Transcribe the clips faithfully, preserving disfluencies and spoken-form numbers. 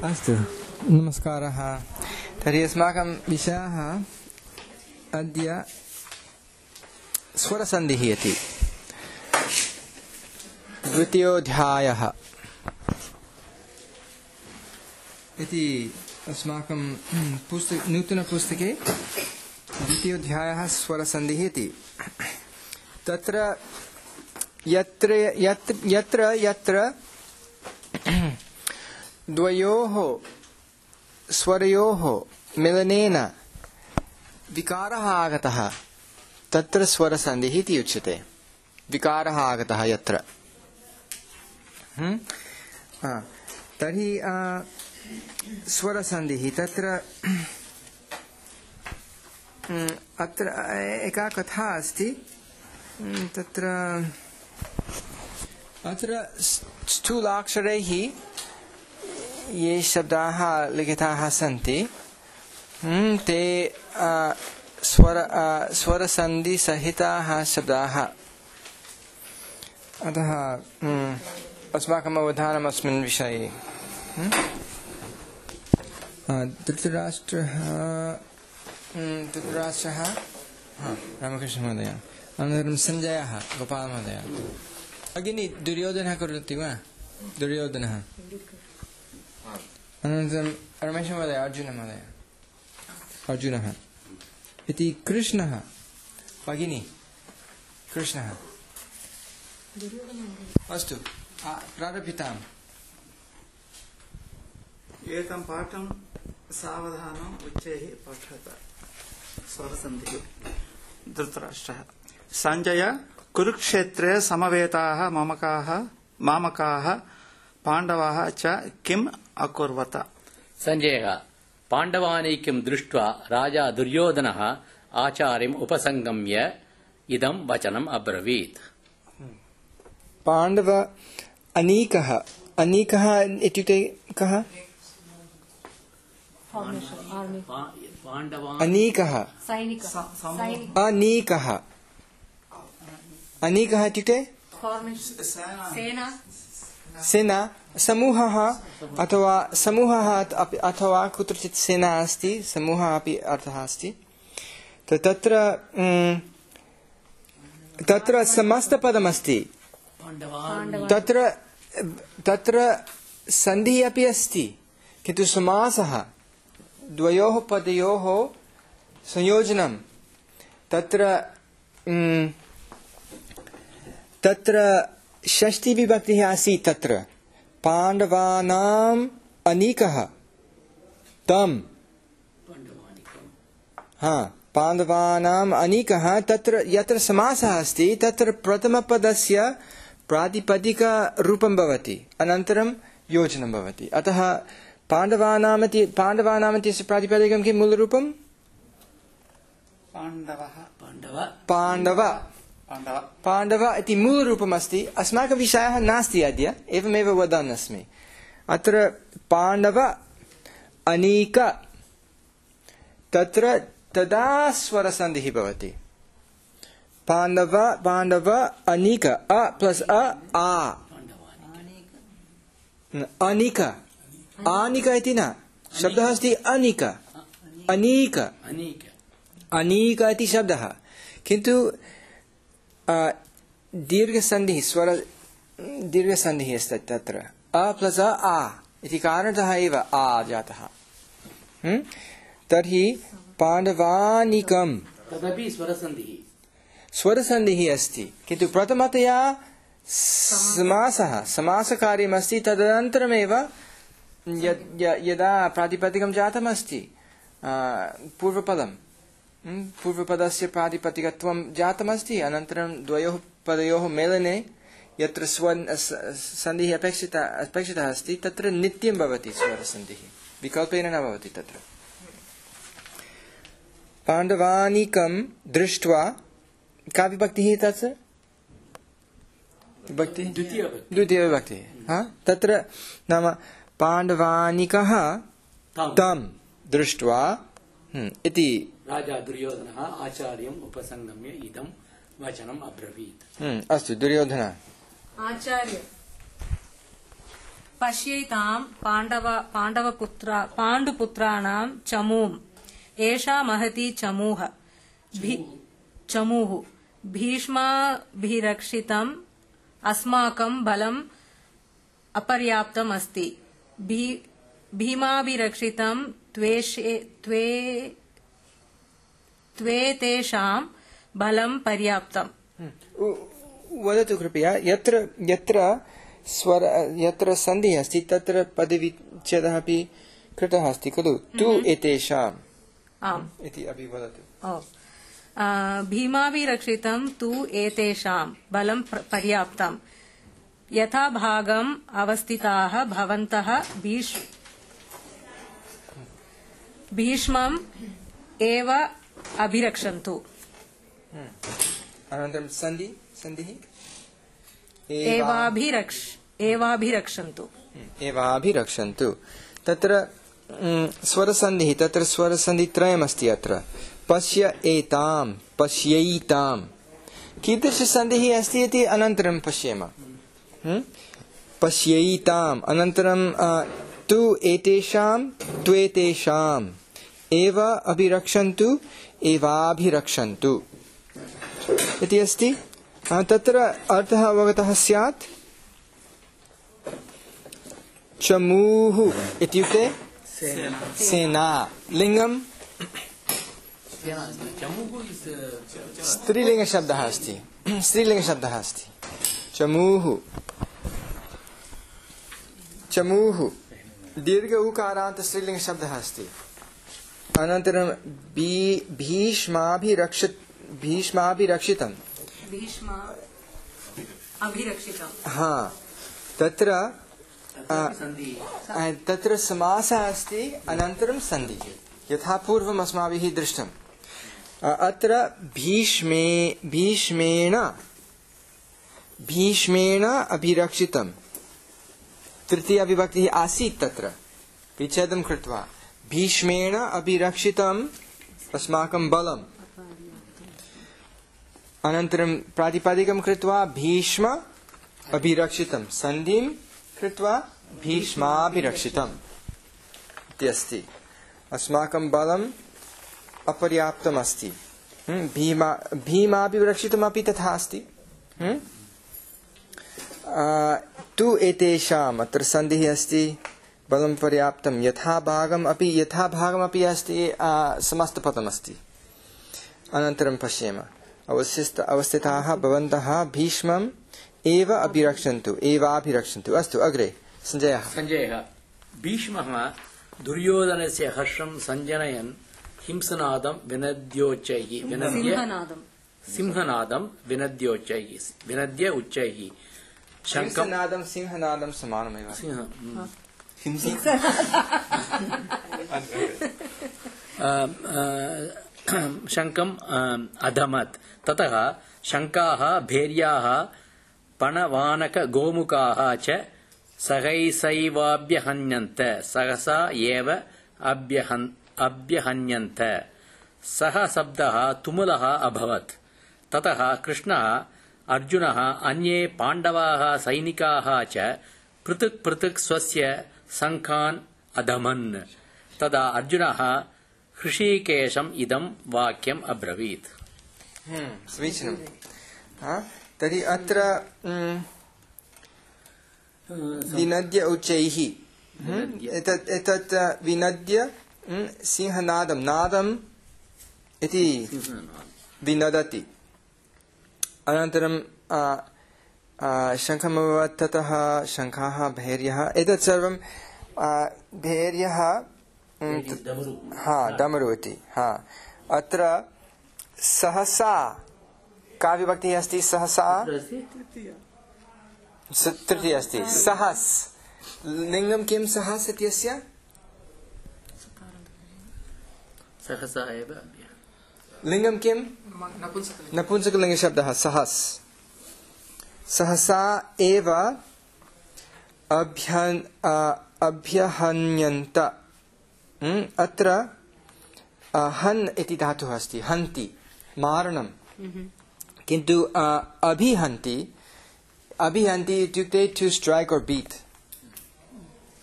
अस्तु, नमस्कारः। तर्हि अस्माकं विषयः अद्य स्वरसन्धिः इति द्वितीयोऽध्यायः इति अस्माकं पुस्तक नूतनपुस्तके द्वितीयोऽध्यायः स्वरसन्धिः इति। तत्र यत्र यत्र यत्र यत्र द्वयोः स्वरयोः मिलनेन विकारः आगतः तत्र स्वरसन्धिः इति उच्यते। विकारः आगतः यत्र हम्म तर्हि स्वरसन्धिः तत्र अत्र एका कथा अस्ति। तत्र अत्र स्थूलाक्षरैः ये शब्दाः लिखिताः सन्ति ते स्वर स्वरसन्धिसहिताः शब्दाः। अतः अस्माकम् अवधानम् अस्मिन् विषये। धृतराष्ट्रः धृतराष्ट्रः रामकृष्णमहोदय, अनन्तरं सञ्जयः गोपालमहोदय। भगिनी दुर्योधनः करोति वा? दुर्योधनः, अनन्तरं रमेशमहोदय, अर्जुनमहोदय, अर्जुनः इति कृष्णः। भगिनी कृष्णः। अस्तु, प्रारभ्यताम्। एकं पाठं सावधानम् उच्चैः पठत। स्वरसन्धिः। धृतराष्ट्रः। सञ्जय, कुरुक्षेत्रे समवेताः मामकाः मामकाः पाण्डवाः च किम् अकुर्वत? सञ्जयः, पाण्डवानीकं दृष्ट्वा राजा दुर्योधनः आचार्यम् उपसंगम्य इदं वचनम् अब्रवीत्। पाण्डव अनीकः। अनीकः इत्युक्ते कः? अनीकः अनीकः अनीकः इत्युक्ते सेना, समूहः अथवा समूहः अथवा कुत्रचित् सेना अस्ति, समूहः अपि अर्थः अस्ति। तो तत्र तत्र समस्तपदमस्ति। तत्र तत्र सन्धिः अपि अस्ति, किन्तु समासः द्वयोः पदयोः संयोजनं। तत्र तत्र षष्ठी विभक्तिः आसीत्। तत्र पाण्डवानाम् अनीकः तम् हा पाण्डवानाम् अनीकः। तत्र यत्र समासः अस्ति तत्र प्रथमपदस्य प्रातिपदिकरूपं भवति, अनन्तरं योजनं भवति। अतः पाण्डवानाम् इति पाण्डवानाम् इत्यस्य प्रातिपदिकं किं मूलरूपं? पाण्डवः पाण्डव पाण्डव पाण्डव पाण्डव इति मूलरूपम् अस्ति। अस्माकं विषयः नास्ति अद्य, एवमेव वदन् अस्मि। अत्र पाण्डव अनीक, तत्र तदा स्वरसन्धिः भवति। पाण्डव पाण्डव अनीक, अ प्लस् अ आ अनीक। आनीक इति न, शब्दः अस्ति अनीक। अनीक अनीक इति शब्दः, किन्तु दीर्घसन्धिः स्वर दीर्घसन्धिः अस्ति तत्र। अ प्लस् अ आ इति कारणतः एव आ जातः। तर्हि पाण्डवानीकं तदपि स्वरसन्धिः स्वरसन्धिः अस्ति, किन्तु प्रथमतया समासः समासकार्यमस्ति। तदनन्तरमेव यदा प्रातिपदिकं जातमस्ति पूर्वपदं पूर्वपदस्य प्रातिपदिकत्वं जातमस्ति, अनन्तरं द्वयोः पदयोः मेलने यत्र स्व सन्धिः अपेक्षिता अपेक्षितः अस्ति तत्र नित्यं भवति स्वरसन्धिः, विकल्पेन न भवति। तत्र पाण्डवानीकं दृष्ट्वा का विभक्तिः? तत् विभक्तिः द्वितीयविभक्तिः। हा तत्र नाम पाण्डवानीकः तं दृष्ट्वा इति राजा दुर्योधनः आचार्यम् उपसंगम्य इदं वचनम् अब्रवीत्। अस्तु, दुर्योधनः आचार्य पश्यैतां पाण्डव पाण्डवपुत्र पाण्डुपुत्राणां चमूम् एषा महती चमूः भी चमूः भीष्माभिरक्षितम् अस्माकं बलम् अपर्याप्तम् अस्ति भी भीमाभिरक्षितं त्वेषे त्वे त्वेतेषां बलं पर्याप्तम्। वदतु कृपया यत्र यत्र स्वर यत्र सन्धिः अस्ति तत्र पदविच्छेदः अपि कृतः अस्ति खलु तु एतेषाम् आम् इति अपि वदतु। भीमाभिरक्षितं तु एतेषां बलं पर्याप्तम् यथा भागम् अवस्थिताः भवन्तः भीष्मम् एव अभिरक्षन्तु। अनन्तरं सन्धि सन्धिः एवाभिरक्ष एवाभिरक्षन्तु एवाभिरक्षन्तु तत्र स्वरसन्धिः तत्र स्वरसन्धित्रयमस्ति अत्र पश्य एतां पश्यैतां कीदृशसन्धिः अस्ति इति अनन्तरं पश्येम। पश्यैताम् अनन्तरं तु एतेषां त्वेतेषाम् एव अभिरक्षन्तु एवाभिरक्षन्तु इति अस्ति। तत्र अर्थः अवगतः स्यात्। चमूः इत्युक्ते सेना लिङ्गं स्त्रीलिङ्गशब्दः अस्ति स्त्रीलिङ्गशब्दः अस्ति चमूः चमूः दीर्घ उकारान्त स्त्रीलिङ्गशब्दः अस्ति। अनन्तरं भीष्माभिरक्षित भीष्माभिरक्षितं हा तत्र तत्र समासः अस्ति अनन्तरं सन्धिः यथा पूर्वम् अस्माभिः दृष्टम्। अत्र भीष्मे भीष्मेण भीष्मेण अभिरक्षितं तृतीया विभक्तिः आसीत् तत्र विच्छेदं कृत्वा भीष्मेण अभिरक्षितम् अस्माकं बलम् अनन्तरं प्रातिपदिकं कृत्वा भीष्म अभिरक्षितं सन्धिं कृत्वा भीष्माभिरक्षितम् इति अस्ति। अस्माकं बलम् अपर्याप्तम् अस्ति। भीमा भीमाभिरक्षितमपि तथा अस्ति। तु एतेषाम् अत्र सन्धिः अस्ति बलं पर्याप्तं यथा भागम् अपि यथा भागमपि अस्ति समस्तपदमस्ति। अनन्तरं पश्येम अवस्थित अवस्थिताः भवन्तः भीष्मम् एव अभिरक्षन्तु एवाभिरक्षन्तु। अस्तु अग्रे सञ्जयः सञ्जयः भीष्मः दुर्योधनस्य हर्षं सञ्जनयन् हिंसनादं विनद्योच्चैः विनद्य सिंहनादं विनद्योच्चैः विनद्य उच्चैः शङ्खनादं सिंहनादं समानमेव शङ्खम् अधमत् ततः शङ्काः भैर्याः पणवानकगोमुखाः च सहैसैवाभ्यहन्यन्त सहसा एव अभ्यहन् अभ्यहन्यन्त सः शब्दः तुमुलः अभवत्। ततः कृष्णः अर्जुनः अन्ये पाण्डवाः सैनिकाः च पृथक् पृथक् स्वस्य शङ्खान् अधमन्। तदा अर्जुनः हृषीकेशम् इदं वाक्यम् अब्रवीत्। समीचीनं। तर्हि अत्र विनद्य उच्चैः एतत् एतत् विनद्य सिंहनादं नादम् इति विनदति। अनन्तरं शङ्खमभवत् ततः शङ्खाः भैर्यः एतत् सर्वं भैर्यः हा डमरु इति। हा अत्र सहसा का विभक्तिः अस्ति सहसा तृतीया अस्ति सहस् लिङ्गं किं सहस् इत्यस्य सहसा एव लिङ्गं किं नपुंसकलिङ्गशब्दः सहस् सहसा एव अभ्यन् अभ्यहन्यन्त। अत्र हन् इति धातुः अस्ति हन्ति मारणं किन्तु अभिहन्ति अभिहन्ति इत्युक्ते टु स्ट्रैक् और बीट्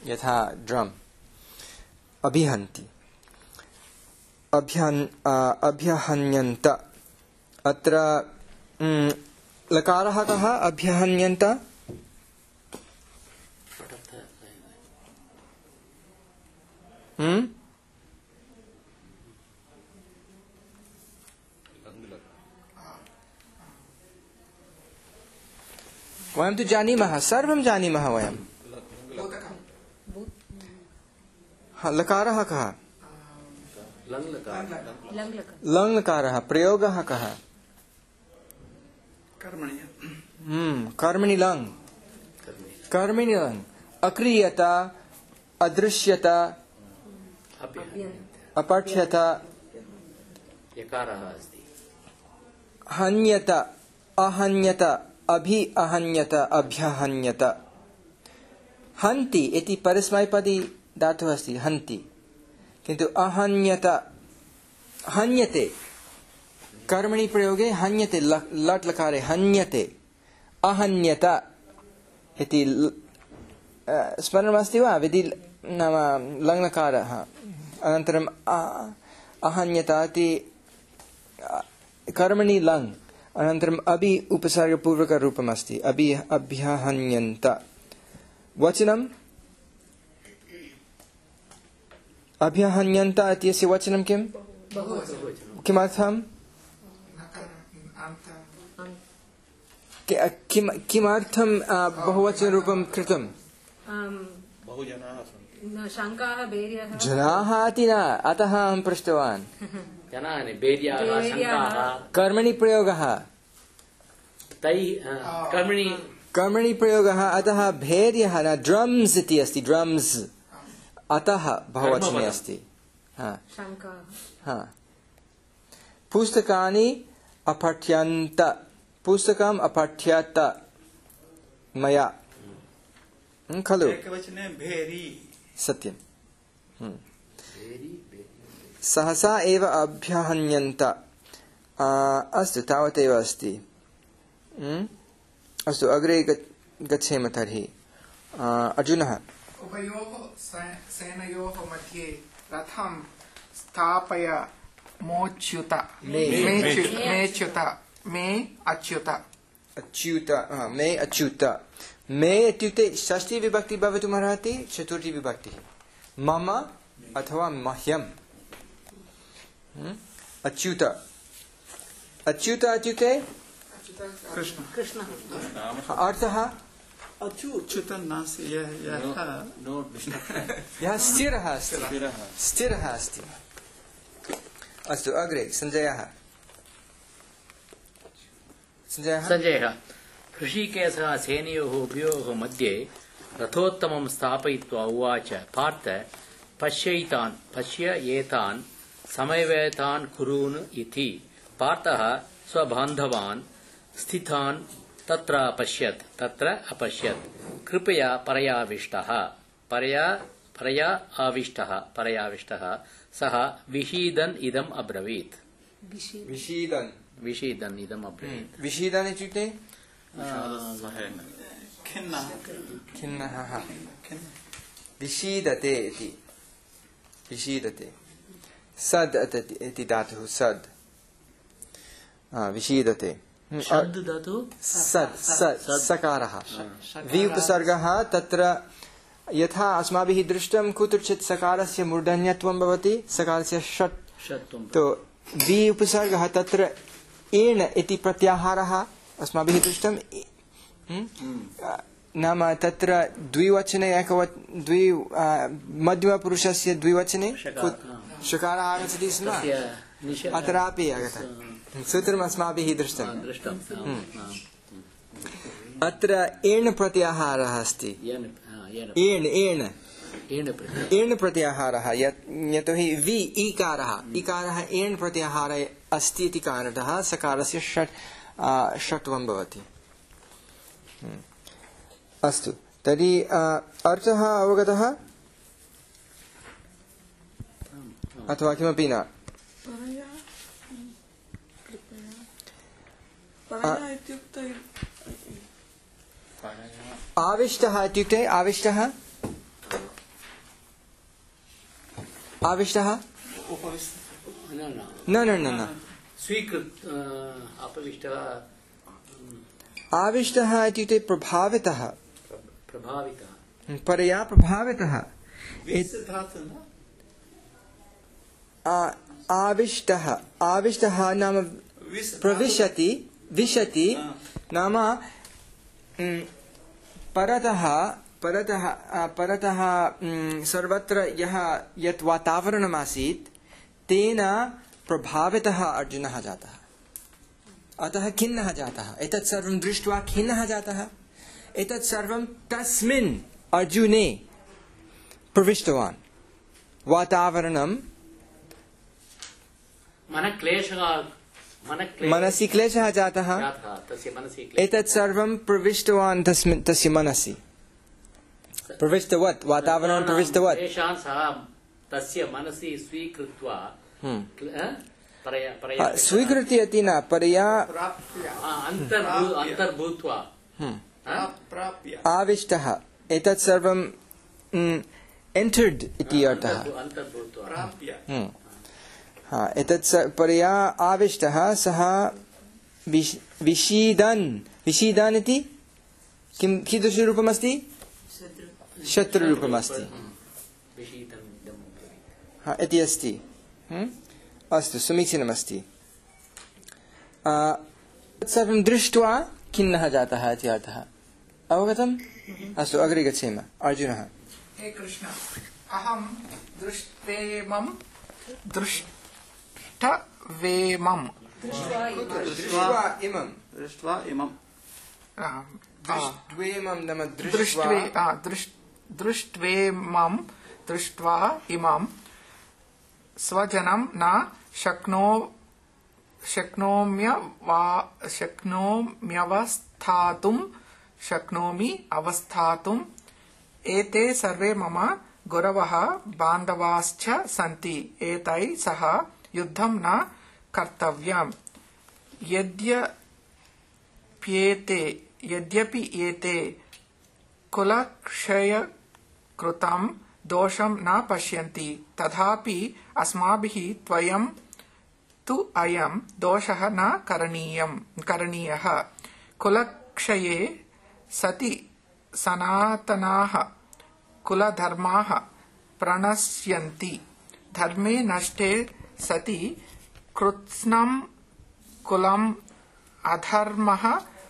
यथा ड्रम अभिहन्ति अभ्यहन् अभ्यहन्यन्त अत्र लकारः कः अभ्यहन्यन्त हम्म वयं तु जानीमः सर्वं जानीमः वयं लकारः कः लङ् लकारः प्रयोगः कः कर्मणि हम्म कर्मणि लङ् कर्मणि लङ् अक्रियत अदृश्यत अपठ्यत यकारः अस्ति हन्यत अहन्यत अभि अहन्यत अभ्यहन्यत हन्ति इति परस्मैपदी धातुः अस्ति हन्ति किन्तु अहन्यत हन्यते कर्मणि प्रयोगे हन्यते लट् लकारे हन्यते अहन्यत इति स्मरणमस्ति वा विधि नाम लङ् लकारः अनन्तरम् अहन्यत इति कर्मणि लङ् अनन्तरम् अभि उपसर्गपूर्वकरूपमस्ति अभि अभ्यहन्यन्त वचनम् अभ्यहन्यन्त इत्यस्य वचनं किम् किमर्थम् किमर्थं बहुवचनरूपं कृतं जनाः इति न अतः अहं पृष्टवान् कर्मणि प्रयोगः कर्मणि कर्मणि प्रयोगः अतः भेद्यः न ड्रम्स् इति अस्ति ड्रम्स् अतः बहुवचने अस्ति पुस्तकानि अपठ्यन्त पुस्तकम् अपठ्यत मया खलु एकवचने भेरी सत्यं सहसा एव अभ्यहन्यन्त अस्तु तावदेव अस्ति अस्तु अग्रे गच्छेम तर्हि अर्जुनः उभयोः सेनयोः मध्ये रथं स्थापय मोच्युत मेच्युत मे अच्युत अच्युत मे अच्युत मे इत्युक्ते षष्ठी विभक्ति भवितुमर्हति चतुर्थी विभक्ति मम अथवा मह्यम् अच्युत अच्युत इत्युक्ते कृष्ण कृष्ण अर्थः अच्युत नास्ति यः स्थिरः अस्ति स्थिरः अस्ति अस्तु अग्रे सञ्जयः सञ्जयः सञ्जयः ऋषिकेशः सेनयोः उभयोः मध्ये रथोत्तमं स्थापयित्वा उवाच पार्थ पश्यैतान् पश्य एतान् समवेतान् कुरून् इति पार्थः स्वबान्धवान् स्थितान् तत्र अपश्यत् तत्र अपश्यत् कृपया परयाविष्टः परया परया आविष्टः परयाविष्टः सः विषीदन् इदम् अब्रवीत् विषीदन् विषीदन् इदम् अब्रवीत् विषीदन् इत्युक्ते खिन्नः खिन्नः विषीदते इति विषीदते सद् इति धातुः सद् विषीदते शब्द धातु सद् सद् सकारः वि उपसर्गः तत्र यथा अस्माभिः दृष्टं कुत्रचित् सकारस्य मूर्धन्यत्वं भवति सकारस्य षट् षत्वं तो वि उपसर्गः तत्र एण इति प्रत्याहारः अस्माभिः दृष्टं नाम तत्र द्विवचने एकवच द्वि मध्यमपुरुषस्य द्विवचने षकारः आगच्छति स्म अत्रापि आगतः सूत्रम् अस्माभिः दृष्टम् अत्र एण प्रत्याहारः अस्ति एण एण एण प्रत्याहारः यतोहि वि ईकारः ईकारः एण प्रत्याहारः अस्ति इति कारणतः सकारस्य षट् षट्वं भवति अस्तु तर्हि अर्थः अवगतः अथवा किमपि न आविष्टः इत्युक्ते आविष्टः आविष्टः उपविष्ट न न न न न न स्वीकृत अपविष्टः आविष्टः इत्युक्ते प्रभावितः प्रभावितः परया प्रभावितः विस् धातु न आ- आविष्टः आविष्टः नाम विस् प्रविशति विशति नाम म्, परतः परतः आ, परतः म्, सर्वत्र यः यत् वातावरणमासीत् तेन प्रभावितः अर्जुनः जातः अतः खिन्नः जातः एतत् सर्वं दृष्ट्वा खिन्नः जातः एतत् सर्वं तस्मिन् अर्जुने प्रविष्टवान् वातावरणं मनक्लेशः मनक्लेशः मनसि क्लेशः जातः जातः तस्य मनसि क्लेशः एतत् सर्वं प्रविष्टवान् तस्मिन् तस्य मनसि प्रविष्टवत् वातावरणं प्रविष्टवत् तेषां सः तस्य मनसि स्वीकृत्वा हम्म। क्ल- अ? परया आ, परया स्वीकृति इति न परया प्राप्य आ, अन्तर्भू अन्तर्भूत्वा हम्म, अ? प्राप्य आविष्टः एतत् सर्वं एन्टर्ड् इति अर्थः अन्तर्भू- अन्तर्भूत्वा प्राप्य हम्म। हा, एतत् स- परया आविष्टः सः विश- विषीदन् विषीदन् इति किं कीदृशरूपमस्ति शत्रुरूपमस्ति विषीदम् इदम् हा, इति अस्ति हम्म? अस्तु समीचीनमस्ति आ, तत्सर्वं दृष्ट्वा खिन्नः जातः इति अर्थः अवगतम् अस्तु अग्रे गच्छेम अर्जुनः हे कृष्ण अहं दृष्ट्वेमं दृष्टवेमं दृष्ट्वा इमं दृष्ट्वा इमं आ, आ, दृष्ट्वेमं नाम दृष्ट्वे दृष्ट्वा आ, दृष्- दृष्ट्वेमं दृष्ट्वा इमं स्वजनं न शक्नो शक्नोम्य वा शक्नोम्यवस्थातुं शक्नोमि अवस्थातुम् एते सर्वे मम गुरवः बान्धवाश्च सन्ति एतैः सह युद्धं न कर्तव्यम् यद्यप्येते यद्यपि एते कुलक्षयकृतं दोषं न पश्यन्ति तथापि अस्माभिः त्वयं तु अयं दोषः न करणीयं करणीयः कुलक्षये सति सनातनाः कुलधर्माः प्रणश्यन्ति धर्मे नष्टे सति कृत्स्नं कुलम् अधर्मः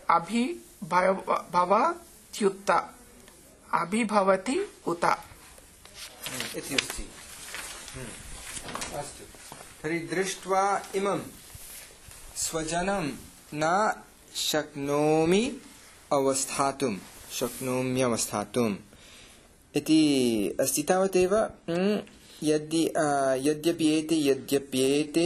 अभिभवत्युत अभिभवति उत इति अस्ति अस्तु तर्हि दृष्ट्वा इमं स्वजनं न शक्नोमि अवस्थातुं शक्नोम्यवस्थातुम् इति अस्ति तावदेव म्, यद्य आ, यद्यप्येते यद्यप्येते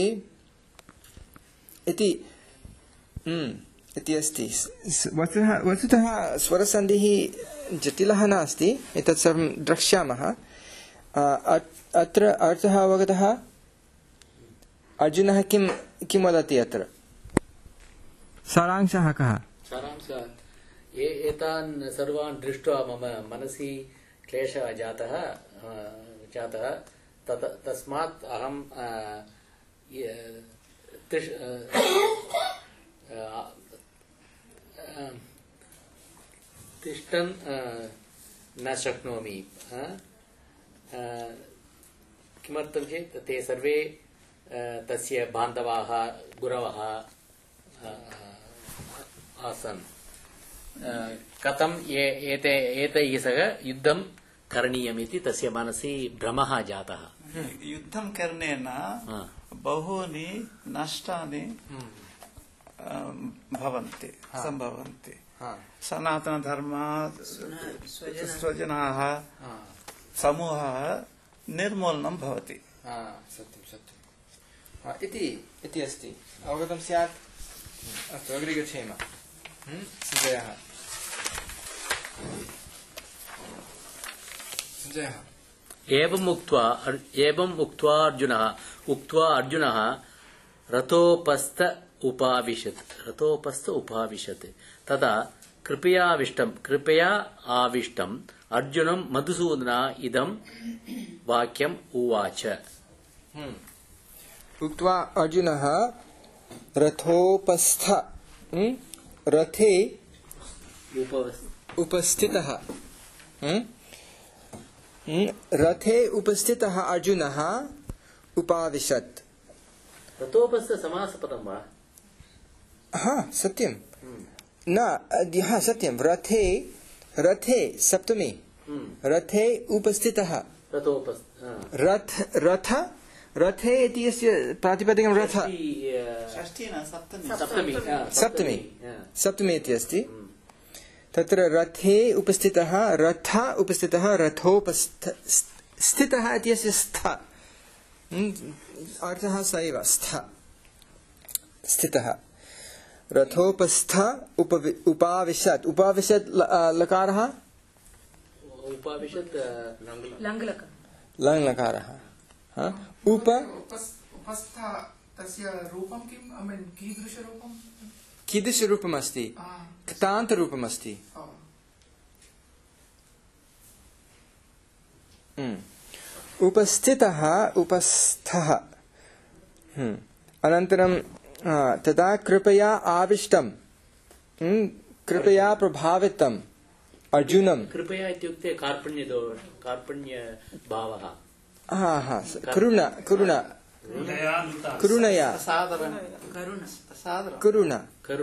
इति म्, इति अस्ति स- स- वस्तुतः वस्तुतः स्वरसन्धिः जटिलः नास्ति एतत् सर्वं द्रक्ष्यामः आ, अत्- अत्र अर्थः अवगतः अर्जुनः किं किं वदति अत्र सारांशः कः सारांशः ए एतान् सर्वान् दृष्ट्वा मम मनसि क्लेशः जातः अ, जातः तत तस्मात् अहं अ, य- तिष्- अ, अ, अ, तिष्ठन् अ, न शक्नोमि अ, अ, किमर्थं चेत् ते सर्वे अ, तस्य बान्धवाः गुरवः अ, आसन् अ, कथं ये एते एतैः सह युद्धं करणीयमिति तस्य मनसि भ्रमः जातः युद्धं करणेन हा। बहूनि नष्टानि अं, भवन्ति सम्भवन्ति हा, सनातनधर्मः स्वजनाः समूहः निर्मूलनं भवति हा, सत्यं सत्यं हा, इति इति अस्ति अवगतं स्यात् अस्तु अग्रे गच्छेम हम्म, सञ्जयः सञ्जयः एवम् उक्त्वा एवम् उक्त्वा अर्जुनः उक्त्वा अर्जुनः रथोपस्थ उपाविशत् रथोपस्थ उपाविशत् तदा कृपयाविष्टं कृपया आविष्टम् अर्जुनं मधुसूदना इदं वाक्यम् उवाच। उक्त्वा अर्जुनः रथोपस्थ रथे उपस्थितः रथे उपस्थितः अर्जुनः उपाविशत्। रथोपस्थ समासपदं वा? हाँ सत्यं न हाँ सत्यं रथे रथे सप्तमी रथे उपस्थितः रथ रथ रथे इति यस्य प्रातिपदिकं रथ षष्ठी न सप्तमी सप्तमी सप्तमी इति अस्ति। तत्र रथे उपस्थितः रथ उपस्थितः रथोपस्थ स्थितः इत्यस्य स्थ अर्थः स एव स्थ स्थितः रथोपस्थ उपाविशत् उपाविशत् लकारः उपाविशत् लङ् लकारः उप उपस्थ तस्य रूपं किम् I mean कीदृशरूपं कीदृशरूपम् अस्ति क्तान्तरूपम् अस्ति। उपस्थितः उपस्थः अनन्तरं तदा कृपया आविष्टं कृपया प्रभावितम् अर्जुनं कृपया इत्युक्ते कार्पण्यदोष कार्पण्यभावः हा हा करुणा करुणा करुणया करुणा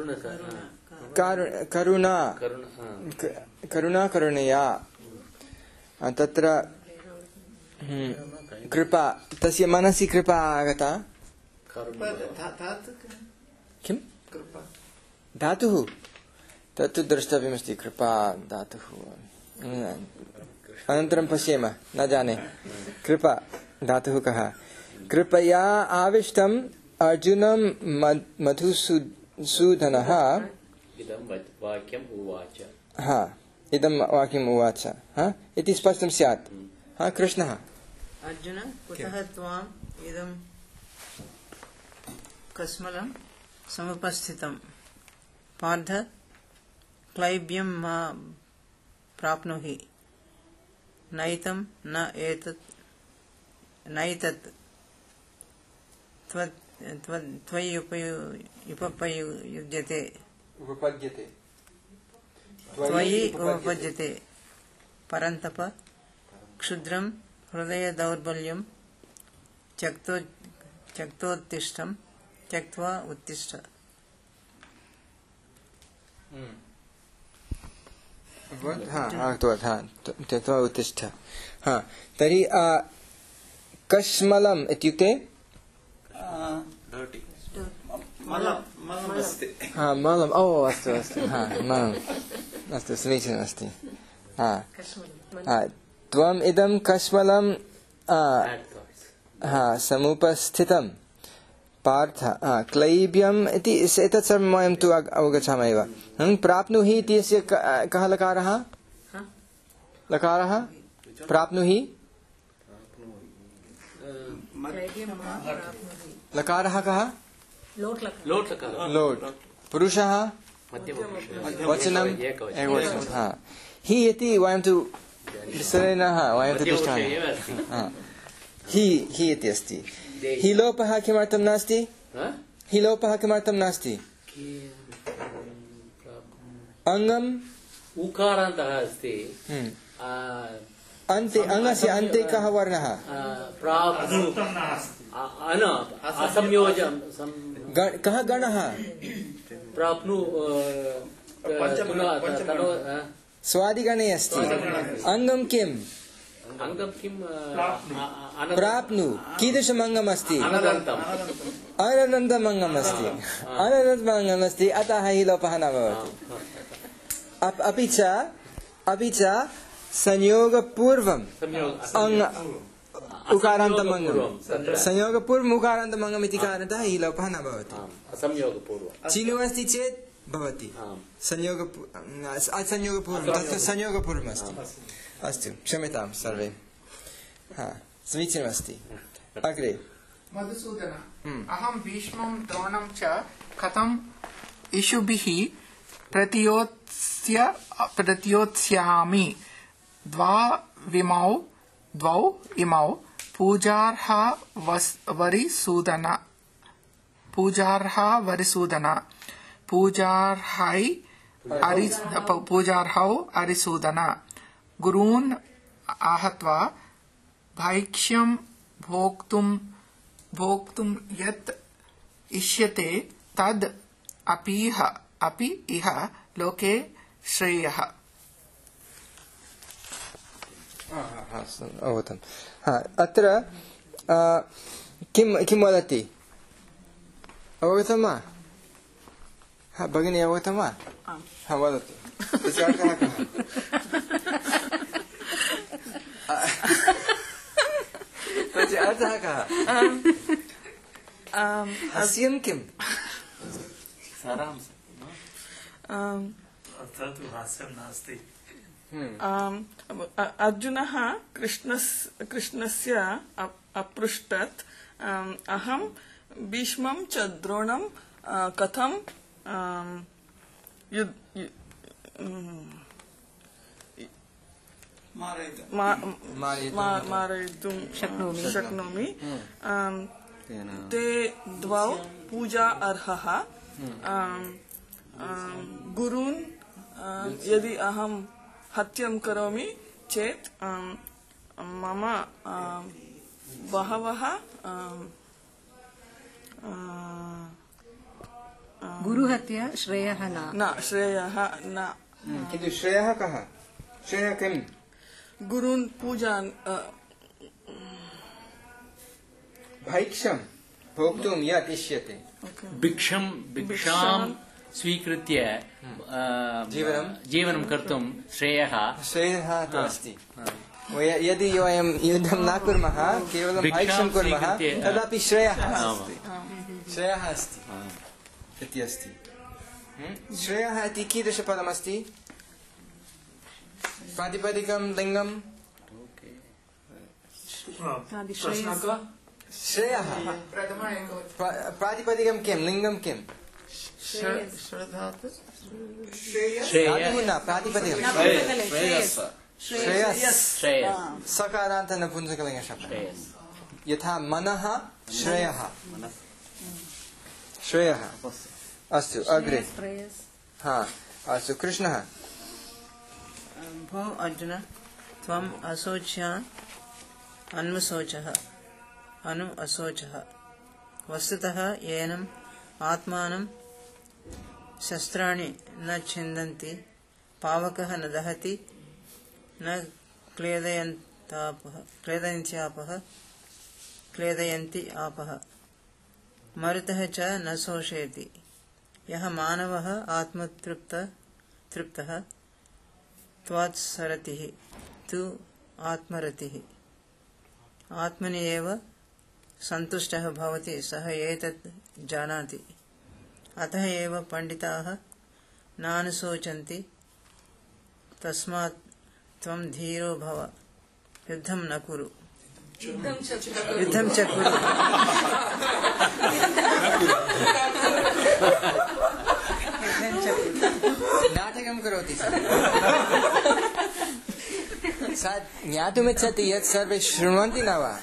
करुणा करुणा करुणया तत्र कृपा तस्य मनसि कृपा आगता। किं धातुः तत्तु द्रष्टव्यमस्ति कृपा धातुः अनन्तरं पश्येम न जाने कृपा धातुः कः। कृपया आविष्टम् अर्जुनं मधुसूदनः इदं वाक्यम् उवाच। हा इदं वाक्यम् उवाच हा इति स्पष्टं स्यात्। हा कृष्णः अर्जुन कुतः त्वाम् इदं कस्मलं समुपस्थितं पार्थ क्लैब्यं मा प्राप्नुहि नैतं न एतत् नैतत् त्वयि उपयुज्यते उपपद्यते त्वयि उपपद्यते परन्तप क्षुद्रं हृदय दौर्बल्यं त्यक्तो त्यक्तोत्तिष्ठं त्यक्त्वा उत्तिष्ठ। त्यक्त्वा उत्तिष्ठ। हा तर्हि कश्मलम् इत्युक्ते हा मलम् ओ अस्तु अस्तु हा मलम् अस्तु समीचीनमस्ति। हा त्वम् इदं कश्मलं हा समुपस्थितं पार्थ क्लैब्यम् इति एतत् सर्वं वयं तु अवगच्छामः एव। प्राप्नुहि इत्यस्य कः लकारः लकारः प्राप्नुहि लकारः कः लोट् पुरुषः वचनं एकवचनं हा हि इति वयं तु विसरेण वयं तु तिष्ठामः हि हि इति अस्ति। हि लोपः किमर्थं नास्ति हि लोपः किमर्थं नास्ति अङ्गम् उकारान्तः अस्ति अन्ते अङ्गस्य अन्ते कः वर्णः कः गणः प्राप्नु स्वादिगणे अस्ति अङ्गं किम् अङ्गं किं प्राप्नु कीदृशम् अङ्गम् अस्ति अनन्तम् अङ्गम् अस्ति अनन्तम् अङ्गम् अस्ति अतः हि लोपः न भवति। अपि च अपि च संयोगपूर्वम् उकारान्तम् अङ्गम् संयोगपूर्वम् उकारान्तम् अङ्गम् इति कारणतः हि लोपः न भवति। चिनु अस्ति चेत् भवति संयोगपूर्वं तत्र संयोगपूर्वम् अस्ति। अस्तु क्षम्यतां सर्वे हा समीचीनमस्ति। अग्रे मधुसूदन अहं भीष्मं द्रोणं च कथम् इषुभिः प्रतियोत्स्य प्रतियोत्स्यामि द्वाविमौ द्वौ इमौ पूजार्हा वरिसूदन पूजार्हा वरिसूदन पूजार्है अरि पूजार्हौ अरिसूदन गुरून् आहत्वा भैक्ष्यं भोक्तुं भोक्तुं यत् इष्यते तद् अपीह अपि इह लोके श्रेयः। अवगतम्। अत्र किं किं वदति अवगतं वा? भगिनी अवगतं वा? हा वदतु। तस्य अर्थः कः? तस्य अर्थः कः? हास्यं किम्? तु हास्यं नास्ति। अर्जुनः कृष्णस्य अपृष्टत् अहं भीष्मं च द्रोणं कथं मारयितुं शक्नोमि ते द्वौ पूजा अर्हः गुरून् यदि अहं हत्यं करोमि चेत् मम बहवः गुरुहत्या श्रेयः न न श्रेयः न किन्तु श्रेयः कः? श्रेयः किम्? गुरून् पूजा भैक्ष्यं भोक्तुं यत् इष्यते भिक्षं भिक्षां स्वीकृत्य जीवनं जीवनं कर्तुं श्रेयः श्रेयः तु अस्ति। यदि वयं युद्धं न कुर्मः केवलं भैक्ष्यं कुर्मः तदपि श्रेयः अस्ति। श्रेयः अस्ति इति अस्ति। श्रेयः इति कीदृशपदमस्ति? प्रातिपदिकं लिङ्गं श्रेयः प्रातिपदिकं किं लिङ्गं किम्? सकारान्त नपुंसकलिङ्गशब्दः यथा मनः श्रेयः श्रेयः। अस्तु अग्रे। हा अस्तु कृष्णः। भो अर्जुन त्वम् अशोच्या अन्वशोचः अनु अशोचः वस्तुतः येनम् आत्मानं शस्त्राणि न छिन्दन्ति पावकः न दहति न क्लेदयन्तापः क्लेदयन्त्यापः क्लेदयन्ति आपः मरुतः च न शोषयति यः मानवः आत्मतृप्त तृप्तः त्वात्सरतिः तु आत्मरतिः आत्मनि एव सन्तुष्टः भवति सः एतत् जानाति अतः एव पंडिताः नानुशोचन्ति तस्मात् त्वं धीरो भव युद्धं न कुरु युद्धं च कुरु नाटकं करोति सा ज्ञातुमिच्छति यत् सर्वे शृण्वन्ति न वा?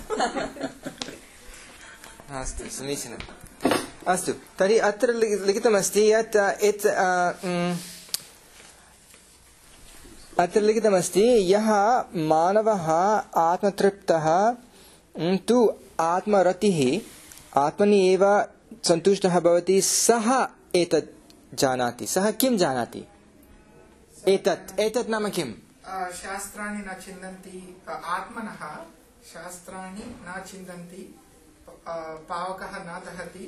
अस्तु समीचीनम्। अस्तु तर्हि अत्र लिखितमस्ति यत् अत्र लिखितमस्ति यः मानवः आत्मतृप्तः तु आत्मरतिः आत्मनि एव सन्तुष्टः भवति सः एतत् जानाति। सः किं जानाति? एतत् एतत् नाम किम्? शास्त्राणि न छिन्दन्ति आत्मनः शास्त्राणि न छिन्दन्ति पावकः न दहति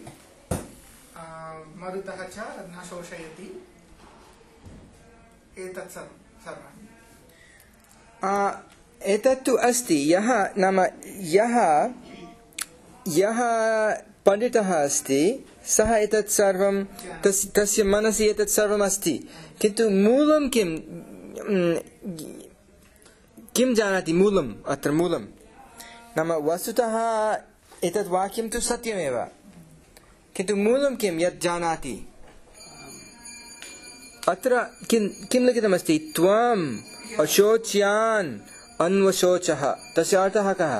मरुतः च न शोषयति एतत् सर्वाणि। एतत् तु अस्ति यः नाम यः यः पण्डितः अस्ति सः एतत् सर्वं तस्, तस्य मनसि एतत् सर्वम् अस्ति किन्तु मूलं किं किं जानाति? मूलम् अत्र मूलं नाम वस्तुतः एतत् वाक्यं तु सत्यमेव किन्तु मूलं किं यत् जानाति? अत्र किं किं लिखितमस्ति त्वम् अशोच्यान् अन्वशोचः तस्य अर्थः कः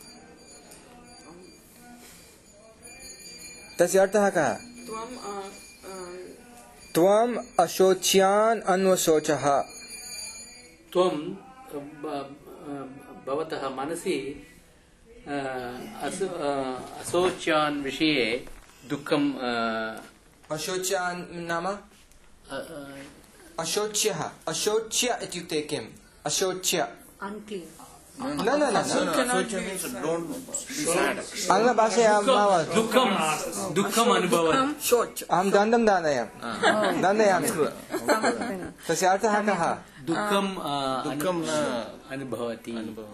तस्य अर्थः कः त्वं अ, अ, त्वम् अशोच्यान् अन्वशोचः त्वं ब- भवतः मनसि अ, असो- अ, अशोच्यान् विषये दुःखं अ, अशोच्यान् नाम अ, अ, अशोच्यः अशोच्य इत्युक्ते किम् अशोच्य unclean. न न न आङ्ग्लभाषायां दुःखं दुःखम् अनुभवति शोच अहं दण्डं दानयामि दण्डयामि तस्य अर्थः कः दुःखम् अ, अनु- अनुभवति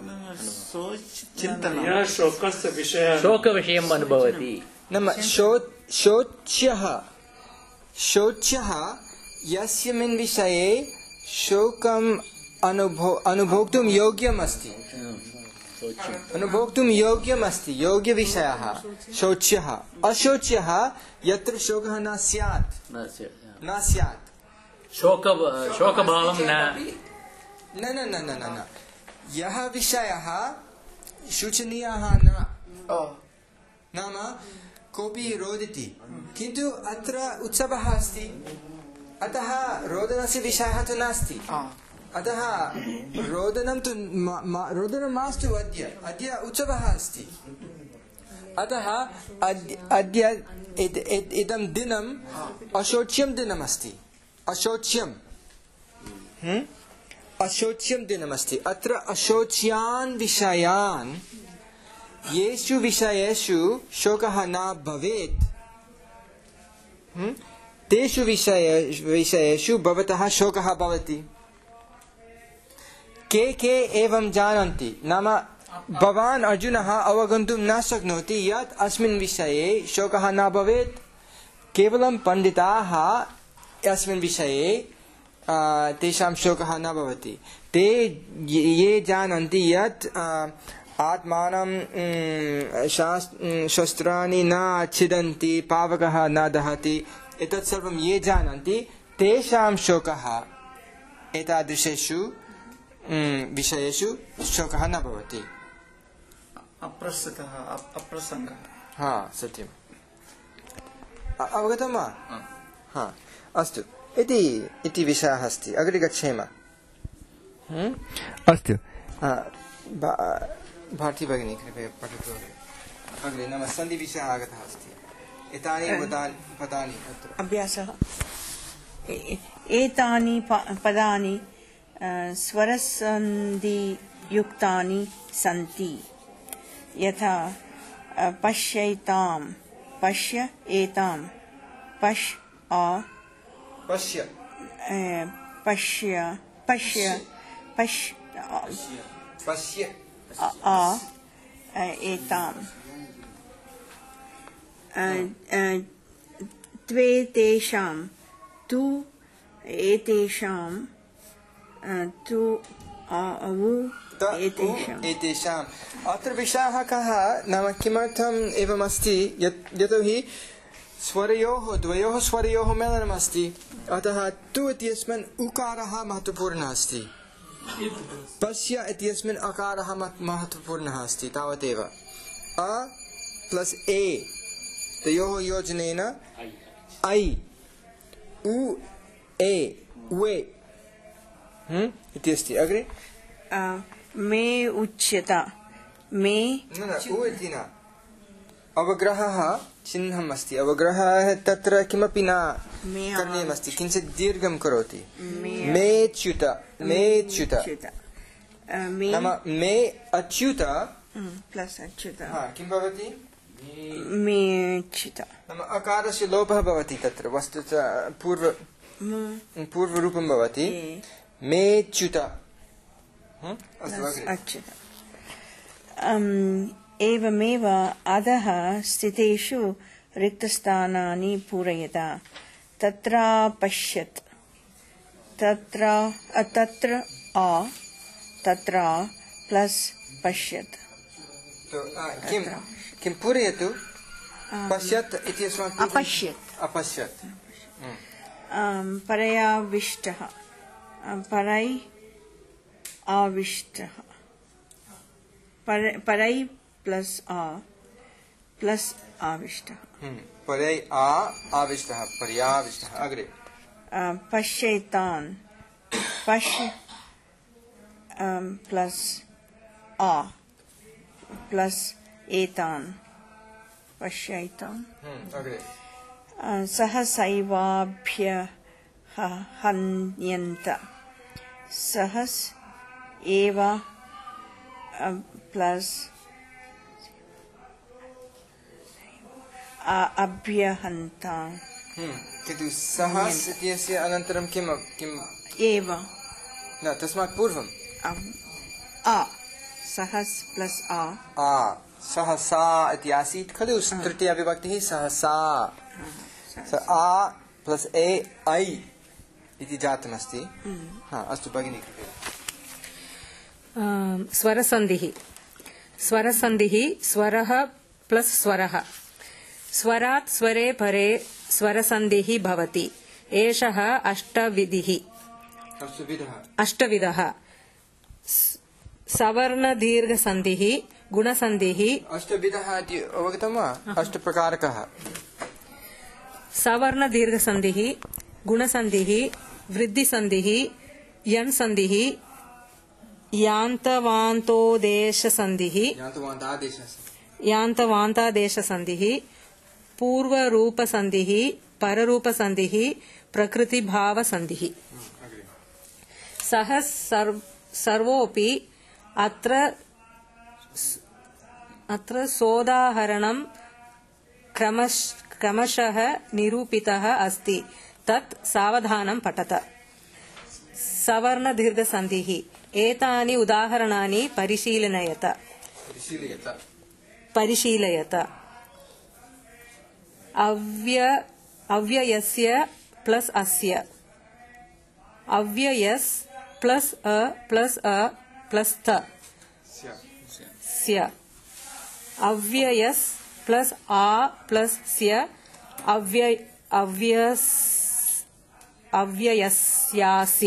यः शोकस्य विषयः शोकविषयम् अनुभवति नाम शो शोच्यः शोच्यः यस्मिन् विषये शोकम् अनुभो अनुभोक्तुं योग्यम् अस्ति अनुभोक्तुं योग्यम् अस्ति योग्यविषयः शोच्यः अशोच्यः यत्र शोकः न स्यात् न स्या- न स्यात् शोक शोकभावं न न न न न न न यः विषयः शोचनीयः न नाम कोऽपि रोदिति किन्तु अत्र उत्सवः अस्ति अतः रोदनस्य विषयः तु नास्ति अतः रोदनं तु मा- मा- रोदनं मास्तु अद्य अद्य उत्सवः अस्ति अतः अद्य अद्य इद- इद- इदं दिनम् अशोच्यं दिनमस्ति अशोच्यं हम्म? अशोच्यं दिनमस्ति अत्र अशोच्यान् विषयान् येषु विषयेषु शोकः न भवेत् हम्म? तेषु विषय विषयेषु भवतः शोकः भवति के के एवं जानन्ति नाम भवान् अर्जुनः अवगन्तुं न शक्नोति यत् अस्मिन् विषये शोकः न भवेत् केवलं पण्डिताः अस्मिन् विषये आ, तेषां शोकः न भवति ते ये जानन्ति यत् आ, आत्मानं उम्, शास्- उम्, शस्त्राणि न छिदन्ति पावकः न दहति एतत् सर्वं ये जानन्ति तेषां शोकः एतादृशेषु उम्, विषयेषु शोकः न भवति अप्रस्तुतः अप- अप्रसङ्गः हा सत्यम् अ- अवगतं वा हा अस्तु इति इति विषयः अस्ति अग्रे गच्छेम हम्म? अस्तु आ, भा- भारती भगिनी कृपया पठतु अग्रे नाम सन्धिविषयः आगतः अस्ति एतानि पदानि पदानि अत्र अभ्यासः ए- एतानि प- पदानि अ, स्वरसन्धियुक्तानि सन्ति यथा अ, पश्यैतां पश्य एतां पश् आ पश्य अ, पश्य पश्य पश् आ पश्य आ अ, एताम् अ, अ, त्वे तेषां तु एतेषां अ, तु आ उ त- एतेषाम् उ- एतेषाम् अत्र विषयः कः नाम किमर्थम् एवमस्ति यत् यतोहि स्वरयोः द्वयोः स्वरयोः मेलनमस्ति अतः तु इत्यस्मिन् उकारः महत्त्वपूर्णः अस्ति पश्य इत्यस्मिन् अकारः मह- महत्त्वपूर्णः अस्ति तावदेव अ प्लस् ए तयोः योजनेन ऐ उ ए वे हम्म? इति अस्ति अग्रे अ, मे उच्यत मे न न उ इति न अवग्रहः चिह्नम् अस्ति अवग्रहः तत्र किमपि न मे करणीयमस्ति किञ्चित् दीर्घं करोति मे मेच्युत मेच्युत उच्यत अ, मे नाम मे अच्युत प्लस् अच्युत हा, किं भवति मेच्युत नाम अकारस्य लोपः भवति तत्र वस्तुतः पूर्व म पूर्वरूपं भवति ए मेच्युत हम्म? अस्तु प्लस् अग्रे अच्युत अम्, एवमेव अधः स्थितेषु रिक्तस्थानानि पूरयत तत्र पश्यत् तत्र अ, तत्र आ तत्र प्लस् पश्यत् तो, आ, किं किं पूरयतु पश्यत् इति अस्माकं पूर्वं- अपश्यत् अपश्यत् हम्म। अम, परयाविष्टः अम, परै आविष्टः पर- परै प्लस आ प्लस आविष्टः हम्म, पर्याय आ आविष्टः पर्याविष्टः अग्रे अम, पश्यैतान् पश्य अम, प्लस आ प्लस एतान् पश्यैतान् हम्म, अग्रे अ, सहसैवाभ्यः हन्यन्त सहस एव अ, प्लस अ- अभ्यहन्ता हम्म, किन्तु सहस् इत्यस्य अनन्तरं किम् किम् एव न तस्मात् पूर्वम् अ- आ सहस प्लस आ आ सहसा इति आसीत् खलु तृतीया विभक्तिः सहसा स आ प्लस ए ऐ इति जातमस्ति हा अस्तु भगिनी कृपया अम, स्वरसन्धिः स्वरसन्धिः स्वरः प्लस स्वरः स्वरात् स्वरे परे स्वरसन्धिः भवति एषः अष्टविधिः अष्टविधः अष्टविधः स- सवर्णदीर्घसन्धिः गुणसन्धिः अष्टविधः इति अवगतं वा अष्टप्रकारकः सवर्णदीर्घसन्धिः गुणसन्धिः वृद्धिसन्धिः यण्सन्धिः यान्तवान्तोदेशसन्धिः ज्ञातवान्तादेशः यान्तवान्तादेशसन्धिः पूर्वरूपसन्धिः पररूपसन्धिः प्रकृतिभावसन्धिः सः सर्व सर्वोऽपि अत्र अत्र सोदाहरणं क्रमश क्रमशः निरूपितः अस्ति तत् सावधानं पठत सवर्णदीर्घसन्धिः एतानि उदाहरणानि परिशीलयत परिशीलयत परिशीलयत अव्य अव्ययस्य प्लस अस्य अव्ययस् प्लस अ प्लस अ प्लस त स्य अव्ययस् प्लस आ प्लस स्य अव्यय अव्ययस् अव्ययस्यास्य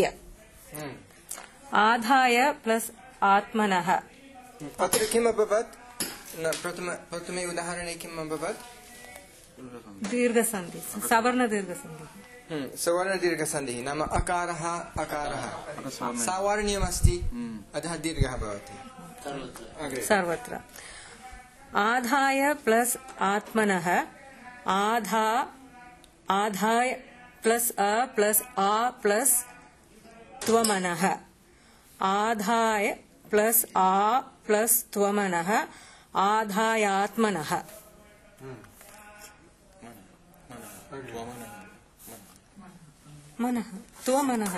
आधाय प्लस आत्मनः अत्र किम् अभवत् न प्रथम प्रथमे उदाहरणे किम् अभवत् दीर्घसन्धि सवर्णदीर्घसन्धि हम्म, सवर्णदीर्घसन्धिः नाम अकारः अकारः सावर्ण्यमस्ति अतः दीर्घः भवति अग्रे सर्वत्र आधाय प्लस आत्मनः आधा आधाय प्लस अ प्लस आ प्लस त्वमनः आधाय प्लस आ प्लस त्वमनः आधायात्मनः मनः त्वमनः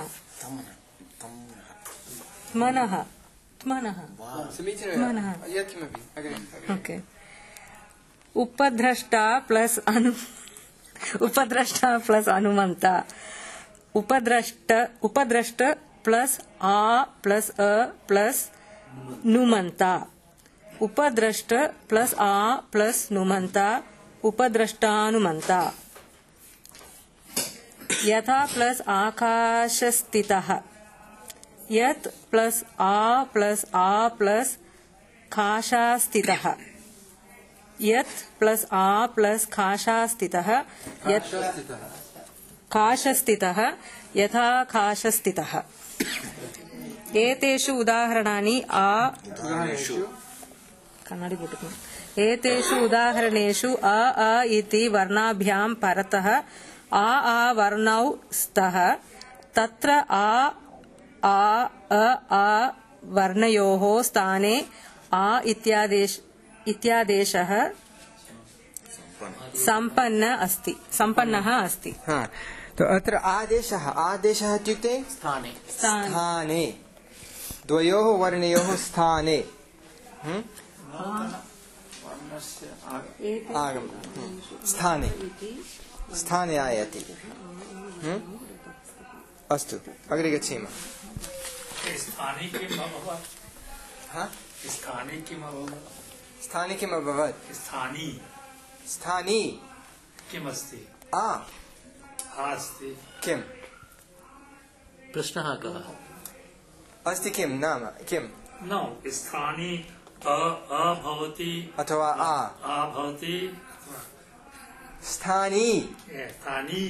मनः त्मनः समीचीनं मनः। यत्किमपि अग्रे अग्रे। ओके उपद्रष्टा प्लस अनु उपद्रष्टा प्लस अनुमन्ता उपद्रष्ट उपद्रष्ट प्लस आ प्लस अ प्लस नुमन्ता उपद्रष्ट प्लस आ प्लस नुमन्ता उपद्रष्टानुमन्ता यथा प्लस आकाशस्थितः यत् प्लस आ प्लस आ प्लस खाशास्थितः यत् प्लस आ प्लस खाशास्थितः यत् खाशस्थितः यथा खाशस्थितः एतेषु उदाहरणानि आ कन्नडि पुटकम् एतेषु उदाहरणेषु अ अ इति वर्णाभ्यां परतः आ आ वर्णौ स्तः तत्र आ आ अ आ वर्णयोः स्थाने आ इत्यादेश इत्यादेशः सम्पन्न अस्ति सम्पन्नः अस्ति हा तो अत्र आदेशः आदेशः इत्युक्ते स्थाने स्थाने द्वयोः वर्णयोः स्थाने हम्म? आगम हम्म। स्थाने स्थाने आयाति हम्म? अस्तु अग्रे गच्छेम स्थाने किम् अभवत् हा स्थाने किम् अभवत् स्थाने किम् अभवत् स्थानी स्थानी किमस्ति आ अस्ति किम् प्रश्नः कः अस्ति किं नाम किं न स्थाने अ अ भवति अथवा आ आ भवति स्थानी ए, स्थानी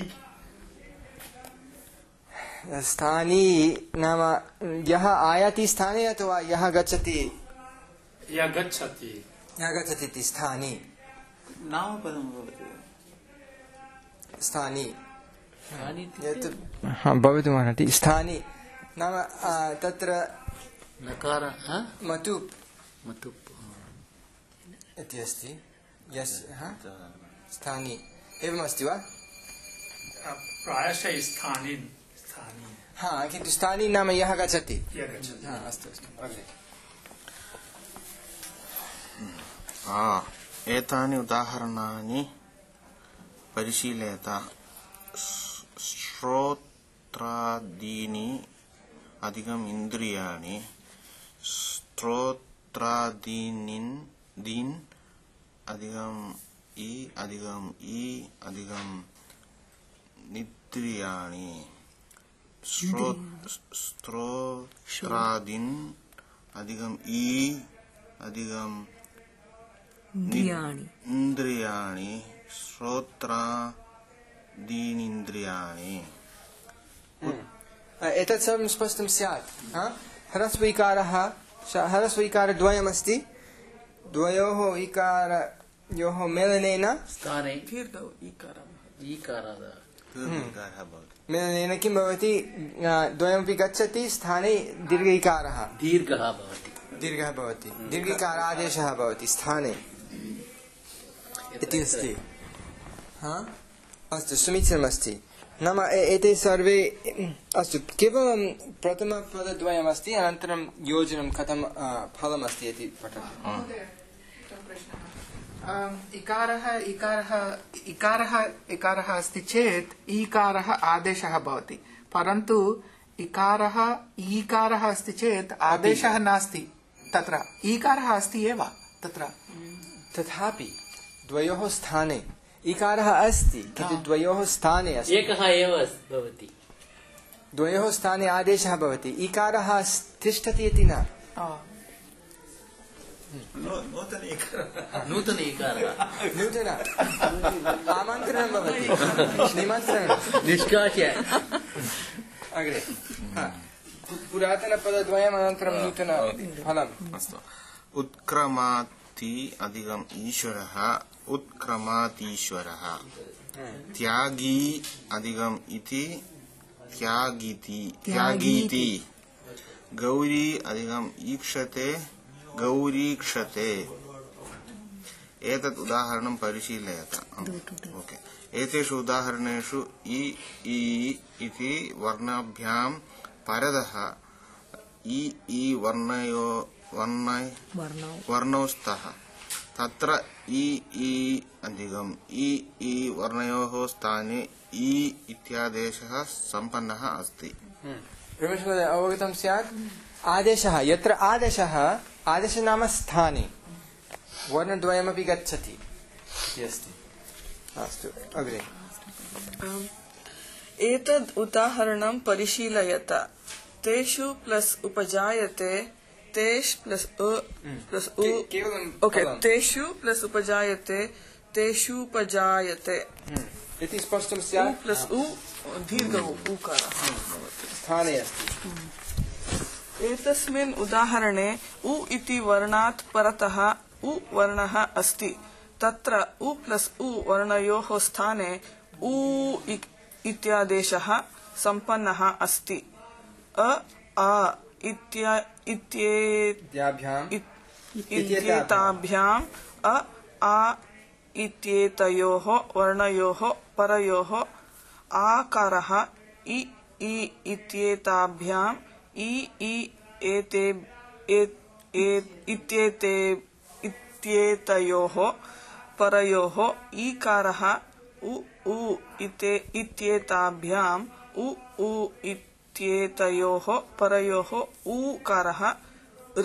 स्थानी नाम यः आयाति स्थाने अथवा यः गच्छति या गच्छति यः गच्छति इति स्थानी नामपदं भवति स्थानी स्थानी यत् हा भवितुमर्हति स्थानी नाम आ, तत्र नकार मतु मतुप् इति अस्ति यस् हा स्थानी एवमस्ति वा प्रायशः स्थाने स्थाने हा किन्तु स्थानी नाम यः गच्छति या गच्छति हा अस्तु अस्तु अग्रे आ एतानि उदाहरणानि परिशीलयत श्रोत्रादीनि अधिकम् इन्द्रियाणि श्रोत्रादीनिन् दीन् अधिकम् इ अधिकम् इ अधिकम् निद्रियाणि श्रोत्रादीन् अधिकम् इ अधिकम् इन्द्रियाणि इन्द्रियाणि श्रोत्रादीनिन्द्रियाणि एतत् सर्वं स्पष्टं स्यात् हा ह्रस्वैकारः ह्रस्वैकारद्वयमस्ति द्वयोः इकारयोः मेलनेन स्थाने दीर्घ इकारः ईकाराद दीर्घइकारः भवति मेलनेन किं भवति द्वयमपि गच्छति स्थाने दीर्घ इकारः दीर्घः भवति दीर्घः भवति दीर्घिकारादेशः भवति स्थाने इति अस्ति हा अस्तु समीचीनमस्ति नाम एते सर्वे अस्तु केवलं प्रथमपदद्वयमस्ति अनन्तरं योजनं कथं फलमस्ति इति पठतु महोदय, एकः प्रश्नः। आम्, इकारः इकारः इकारः इकारः अस्ति चेत् ईकारः आदेशः भवति परन्तु इकारः ईकारः अस्ति चेत् आदेशः नास्ति तत्र ईकारः अस्ति एव तत्र तथापि द्वयोः स्थाने इकारः अस्ति किन्तु द्वयोः स्थाने अस्ति एकः एव भवति द्वयोः स्थाने आदेशः भवति इकारः तिष्ठति इति न नूतन इकारः नूतन आमन्त्रणं भवति निमन्त्रणं निष्कास्य अग्रे हा। पुरातनपदद्वयम् अनन्तरं नूतन फलम् अस्तु उत्क्रमाति अधिकम् ईश्वरः उत्क्रमातीश्वरः त्यागी अधिकम् इति त्यागीति त्यागीति गौरी अधिकम् ईक्षते गौरीक्षते एतत् उदाहरणं परिशीलयत ओके एतेषु उदाहरणेषु इ ई इति वर्णाभ्यां परतः इ ई वर्णयो वर्णय वर्णौ स्तः तत्र इ ई अधिकम् इ ई वर्णयोः स्थाने इ इत्यादेशः सम्पन्नः अस्ति रमेश महोदय अवगतं स्यात् आदेशः यत्र आदेशः आदेशः नाम स्थाने वर्णद्वयमपि गच्छति इति अस्ति अस्तु अग्रे एतद् उदाहरणं परिशीलयत तेषु प्लस् उपजायते तेष् प्लस् अ प्लस् उ केवलं ओके तेषु प्लस् उपजायते तेषुपजायते इति स्पष्टं उ स्यात् प्लस् उ दीर्घ उकारः स्थाने अस्ति एतस्मिन् उदाहरणे उ इति वर्णात् परतः उ वर्णः अस्ति तत्र उ प्लस् उ वर्णयोः स्थाने उ इत्यादेशः सम्पन्नः अस्ति अ आ इत्या इत्याभ्याम् इत्येताभ्याम् अ आ इत्येतयोः वर्णयोः परयोः आकारः इ इ इत्येताभ्याम् इ इ एते इत्येते इत्येतयोः परयोः ईकारः उ उ इते इत्येताभ्याम् उ उ इत्येतयोः परयोः ऊकारः ऋ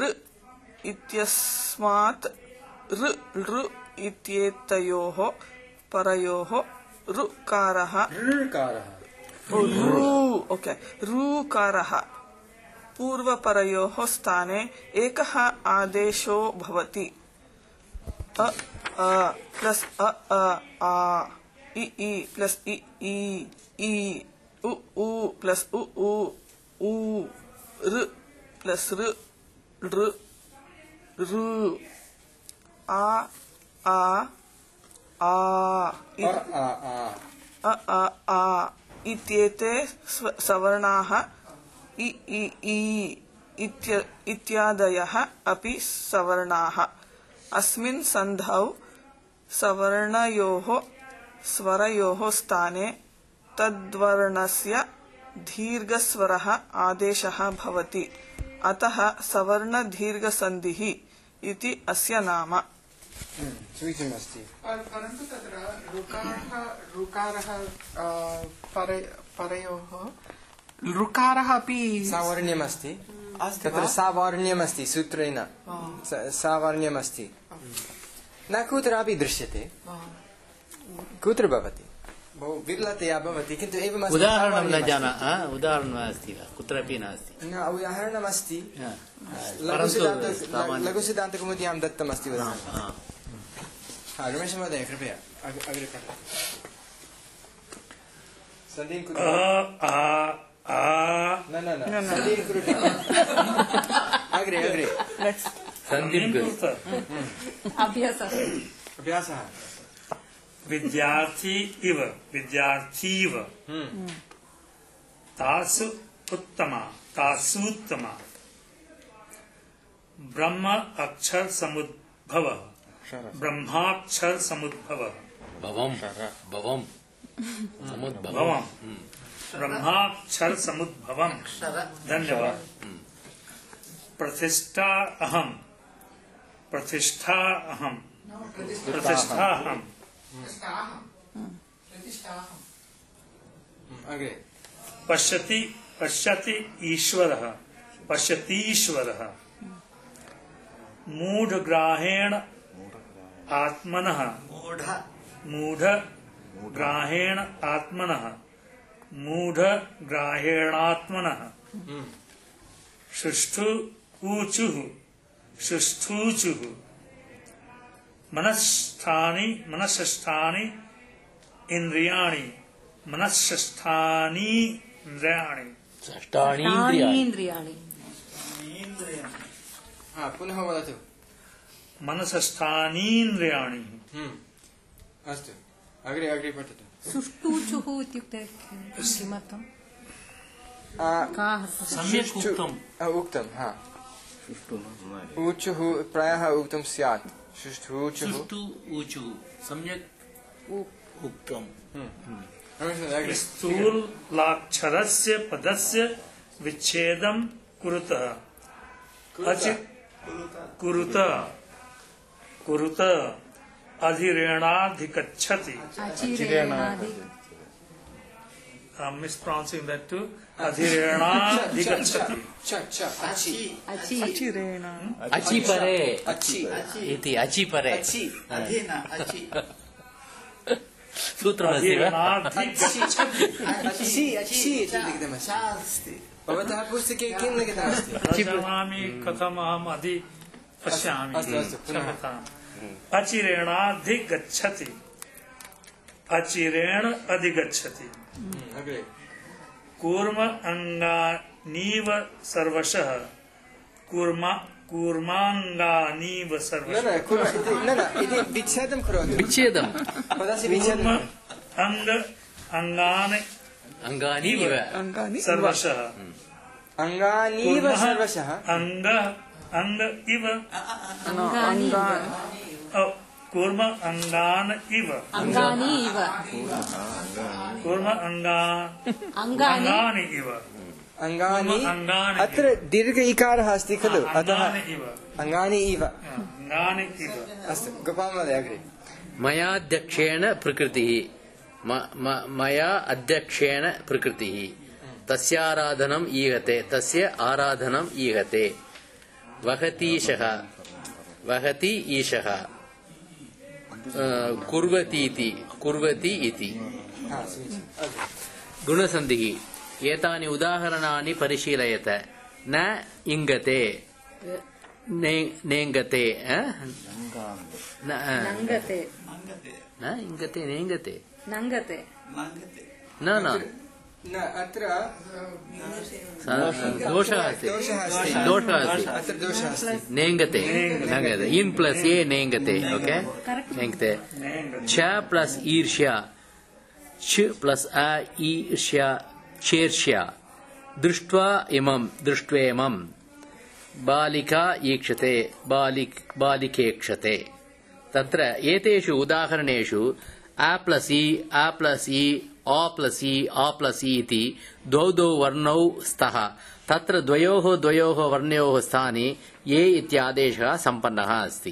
इत्यस्मात् ऋ ऋ इत्येतयोः परयोः ऋकारः ऋकारः रू ओके ऋकारः पूर्वपरयोः स्थाने एकः आदेशो भवति अ अ प्लस अ अ आ इ इ प्लस इ इ ई उ उ प्लस उ उ ऊ ऋ प्लस ऋ ऋ ऋ आ आ आ अ आ आ अ आ आ इत्येते स्व- सवर्णाः इ इ ई इत्य इत्यादयः अपि सवर्णाः अस्मिन् सन्धौ सवर्णयोः स्वरयोः स्थाने तद्वर्णस्य दीर्घस्वरः आदेशः भवति अतः सवर्णदीर्घसन्धिः इति अस्य नाम समीचीनमस्ति परन्तु तत्र ऋकारः ऋकारः अ, परे- परयोः ऋकारः अपि सावर्ण्यमस्ति अस्ति तत्र वा? सावर्ण्यमस्ति सूत्रेण स- सावर्ण्यमस्ति न कुत्रापि दृश्यते कुत्र भवति बहु विरलतया भवति किन्तु एवमस्ति उदाहरणं न सामान्यमस्ति। जाना आ, उदाहरणं नास्ति वा कुत्रापि नास्ति न उदाहरणमस्ति हा। लघुसिद्धान्त परन्तु सामान्य- लघुसिद्धान्तकौमुद्यां दत्तमस्ति हा, वदन्तु हा। हा रमेश महोदय कृपया अग्- अग्रे पठतु सन्धिं अ कुरु आ आ न न न सन्धिं कुरु अग्रे अग्रे सन्धिं कुरु। अभ्यासः अभ्यासः विद्यार्थी इव विद्यार्थीव तासु उत्तमा तासूत्तमा ब्रह्म अक्षर समुद्भव ब्रह्माक्षर समुद्भव भवं भवं समुद्भवं भवम ब्रह्माक्षर समुद्भवम धन्यवाद प्रतिष्ठा अहम प्रतिष्ठा अहम प्रतिष्ठा अहम प्रतिष्ठाहं प्रतिष्ठाहं अग्रे पश्यति पश्यति ईश्वरः पश्यतीश्वरः मूढग्राहेण आत्मनः मूढग्राहेण आत्मनः मूढग्राहेणात्मनः सुष्ठु ऊचुः सुष्ठूचुः मनस्थानि मनस्स्थानि इन्द्रियाणि मनस्स्थानि इन्द्रियाणि षष्ठानि इन्द्रियाणि इन्द्रियाणि हा पुनः वदतु मनसस्थानि इन्द्रियाणि अस्तु अग्रे अग्रे पठतु सुष्ठूचुः इत्युक्ते किमर्थं आ, काः सम्यक् सुष्ठु- उक्तम् आ, उक्तं हा ऊचुः प्रायः उक्तं स्यात् सुष्ठूचुः सुष्ठु ऊचु सम्यक् उक्तम् रमेश महोदय, अग्रे स्थूलाक्षरस्य पदस्य विच्छेदं कुरुतः अचि कुरुतः कुरुतः अधिरेणाधिगच्छति अचिरेणादि I'm mispronouncing that too. अधिरेणाधिगच्छति च च अचि अचि चिरेण अचिपरे अचि इति अचिपरे अचि सूत्रमस्ति वा अधिरेणाधिगच्छति अचि अचि इति लिखितमस्ति भवतः पुस्तके किं लिखितमस्ति जानामि कथमहम् अधि पश्यामि अस्तु, अस्तु, पुनः। क्षम्यताम् अचिरेणाधिगच्छति अचिरेण अधिगच्छति अग्रे कूर्म अङ्गानीव सर्वशः कूर्म कूर्माङ्गानीव न सर्वशः न कुर्म इति न न इति विच्छेदं करोतु विच्छेदं पदस्य कूर्म विच्छेदं अङ्ग अङ्गानि अङ्गानि इव अङ्गानि सर्वशः अङ्गानीव कूर्मः सर्वशः अङ्ग अङ्ग इव अङ्गानि इव अ, कूर्म अङ्गान् इव अङ्गानि इव कूर्म अङ्गा अङ्गानि अङ्गानि इव अङ्गानि अङ्गानि अत्र दीर्घ इकारः अस्ति खलु अतः अङ्गानि इव अङ्गानि इव अङ्गानि इव अस्तु गोपाल महोदय अग्रे मयाध्यक्षेण प्रकृतिः म- म- मया अध्यक्षेण प्रकृतिः तस्याराधनम् ईहते तस्य आराधनम् ईहते वहतीशः वहति ईशः कुर्वति इति कुर्वति इति गुणसन्धिः एतानि उदाहरणानि परिशीलयत न इङ्गते नेङ्गते नङ्गते न इङ्गते नेङ्गते नङ्गते न न न अत्र दोषः अस्ति दोषः अस्ति नेङ्गते नेङ्गते इन् प्लस् ए नेङ्गते ओके नेङ्गते च प्लस् ईर्ष्या च प्लस् अ ईर्ष्या चेर्ष्या दृष्ट्वा इमं दृष्ट्वेमं बालिका ईक्षते बालिक बालिकेक्षते तत्र एतेषु उदाहरणेषु अ प्लस् इ अ प्लस् इ अ प्लस् इ अ प्लस् इ इति द्वौ द्वौ वर्णौ स्तः तत्र द्वयोः द्वयोः वर्णयोः स्थाने ये इत्यादेशः सम्पन्नः अस्ति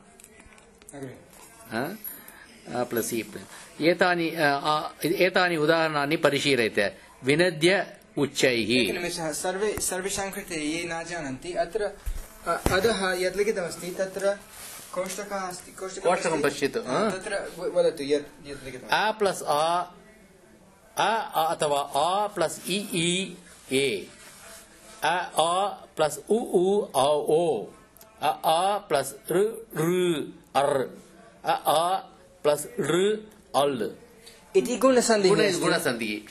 अ प्लस् इ एतानि एतानि उदाहरणानि परिशीलयत विनद्य उच्चैः एकनिमेषः सर्वे सर्वेषां कृते ये न जानन्ति अत्र अधः यत् लिखितमस्ति तत्र कोष्टकः अस्ति कोष्टकं पश्यतु तत्र वदतु यत् यत् लिखितम् अ प्लस् अ अ अथवा अ प्लस् इ इ ए अ अ प्लस् उ उ औ ओ अ अ प्लस् ऋ ऋ अर् अ अ प्लस् ऋ अल् इति गुणसन्धिः गुणसन्धिः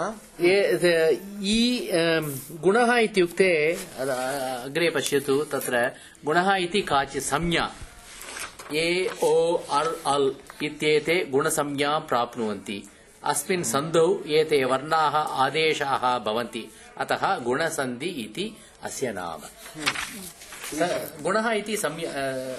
ई गुणः इत्युक्ते अग्रे पश्यतु तत्र गुणः इति काचित् संज्ञा ए ओ अर् अल् इत्येते गुणसंज्ञां प्राप्नुवन्ति अस्मिन् सन्धौ एते वर्णाः आदेशाः भवन्ति अतः गुणसन्धि इति अस्य नाम गुणः इति संज्ञा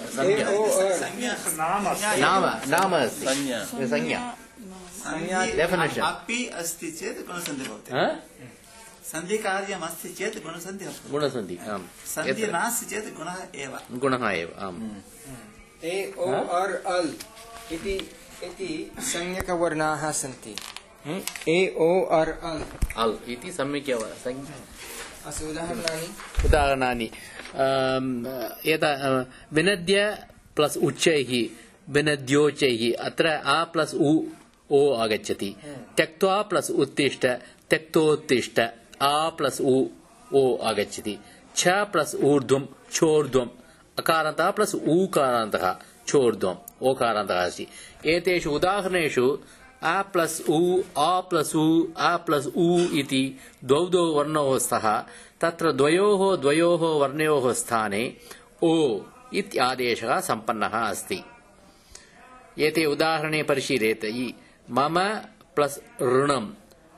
नाम नाम अस्ति संज्ञा डेफिनेशन अपि अस्ति चेत् गुणसन्धिः भवति सन्धिकार्यम् अस्ति चेत् गुणसन्धिः गुणसन्धि आम् सन्धिः नास्ति चेत् गुणः एव गुणः एव आम् ए ओ अर् अल् इति इति संज्ञकवर्णाः सन्ति ए ओ अर् अल् अल् इति सम्यक् एव अस्तु उदाहरणानि उदाहरणानि यदा विनद्य प्लस् उच्चैः विनद्योच्चैः अत्र आ प्लस् उ ओ आगच्छति त्यक्त्वा प्लस् उत्तिष्ठ त्यक्तोत्तिष्ठ आ प्लस् उ ओ आगच्छति छ प्लस् ऊर्ध्वं चोर्ध्वम् अकारान्तः प्लस् ऊकारान्तः चोर्ध्वम् ओकारान्तः अस्ति एतेषु उदाहरणेषु आ प्लस् उ आ प्लस् उ आ प्लस् उ इति द्वौ द्वौ वर्णौ स्तः तत्र द्वयोः द्वयोः वर्णयोः स्थाने ओ इत्यादेशः सम्पन्नः अस्ति एते उदाहरणे परिशीलयेत मम प्लस् ऋणम्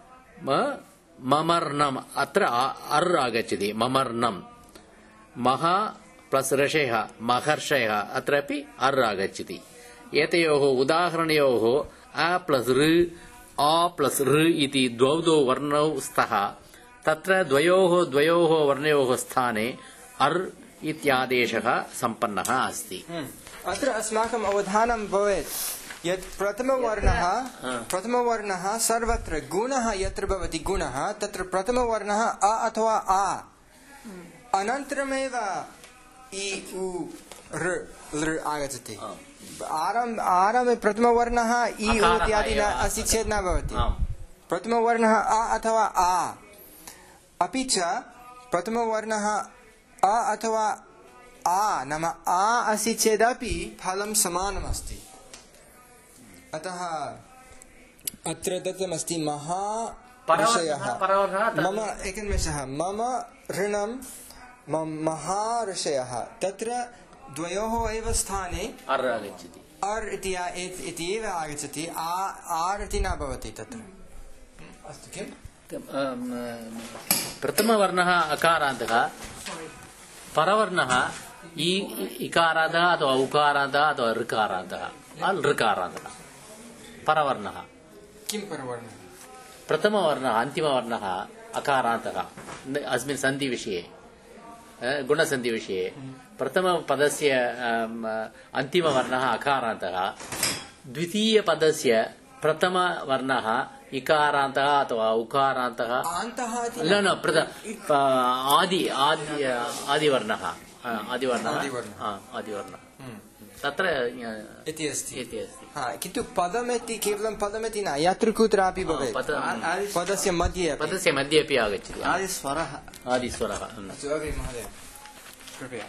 ममर्णम् अत्र अर् आगच्छति ममर्णम् मह प्लस् ऋषयः महर्षयः अत्रापि अर् आगच्छति एतयोः उदाहरणयोः अ प्लस् ऋ अ प्लस् ऋ इति द्वौ द्वौ वर्णौ स्तः तत्र द्वयोः द्वयोः वर्णयोः स्थाने अर् इत्यादेशः सम्पन्नः अस्ति अत्र अस्माकम् अवधानं भवेत् यत् प्रथमवर्णः प्रथमवर्णः सर्वत्र गुणः यत्र भवति गुणः तत्र प्रथमवर्णः अ अथवा आ अनन्तरमेव इ उ ऋ लृ आगच्छति आरम्भ आरम्भे प्रथमवर्णः इ उ इत्यादि न अस्ति चेत् न भवति प्रथमवर्णः अ अथवा आ अपि च प्रथमवर्णः अ अथवा आ नाम आ अस्ति चेदपि फलं समानमस्ति अतः अत्र दत्तमस्ति महाऋषयः मम एकनिमेषः मम ऋणं महाऋषयः तत्र द्वयोः एव स्थाने अर् आगच्छति अर् इति एव आगच्छति आ आर् इति न भवति तत्र अस्तु किम् प्रथमवर्णः अकारान्तः परवर्णः इ इकारान्तः अथवा उकारान्तः अथवा ऋकारान्तः ऋकारान्तः परवर्णः किं परवर्णः प्रथमवर्णः अन्तिमवर्णः अकारान्तः अस्मिन् सन्धिविषये गुणसन्धिविषये प्रथमपदस्य अन्तिमवर्णः अकारान्तः द्वितीयपदस्य प्रथमवर्णः इकारान्तः अथवा उकारान्तः न न प्रथम आदि आदि आदिवर्णः आदिवर्णः आदिवर्णः तत्र इति अस्ति इति अस्ति हा किन्तु पदमिति केवलं पदमिति न यत्र कुत्रापि भवेत् पदस्य मध्ये पदस्य मध्ये अपि आगच्छति आदिस्वरः आदिस्वरः अस्तु अग्रे महोदय कृपया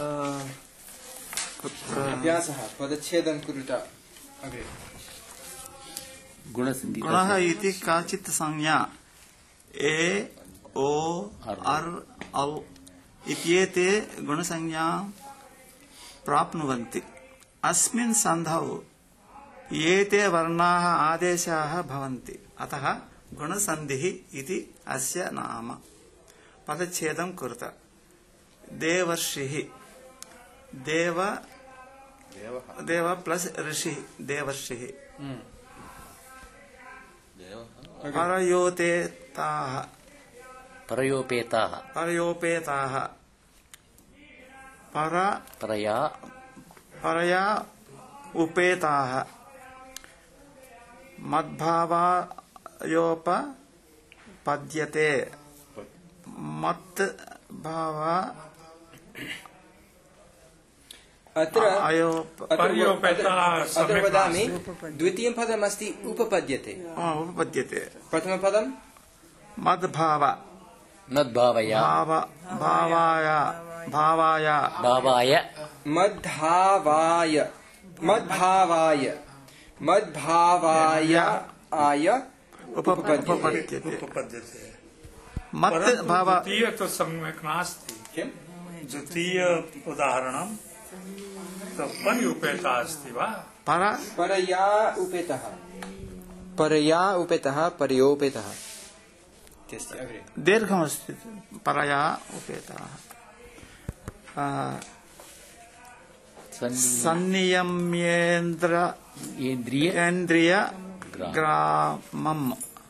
अभ्यासः पदच्छेदं कुरुत अग्रे गुणसन्धि गुणः इति काचित् संज्ञा ए ओ अर् औ इत्येते गुणसंज्ञां प्राप्नुवन्ति अस्मिन् सन्धौ एते वर्णाः आदेशाः भवन्ति अतः गुणसन्धिः इति अस्य नाम पदच्छेदं कुरुत देवर्षिः देव देव प्लस ऋषिः देवर्षिः परयोपेताः परयोपेताः परयोपेताः पर परया परया उपेताः मद्भावायोपपद्यते मत् भाव अत्र अयोप अत्र वदामि द्वितीयं पदमस्ति उपपद्यते उपपद्यते प्रथमपदं मद्भाव मद्भावया भाव भावाय भावाय भावाय मद्भावाय मद्भावाय मद्भावाय आय उपपद्यते मत् भाव द्वितीय तो सम्यक् नास्ति द्वितीय उदाहरणं तो पर्युपेता अस्ति वा पर परया उपेतः परया उपेतः पर्योपेतः दीर्घमस्ति परया उपेताः सन्नियम्येन्द्र इन्द्रिय इन्द्रिय ग्रामम्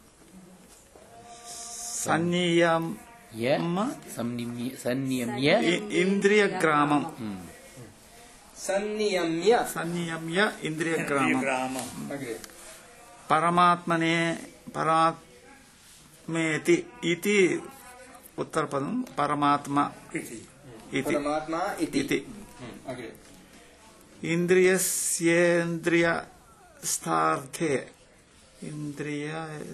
सन्नियम संनिम्य संनियम्य इन्द्रियग्रामम् संनियम्य संनियम्य इन्द्रियग्रामम् ग्रामम् परमात्मने परात्मेति इति उत्तरपदं परमात्मा इति इति परमात्मा इति इति अग्रे इन्द्रियस्येन्द्रियस्थार्थे इन्द्रिय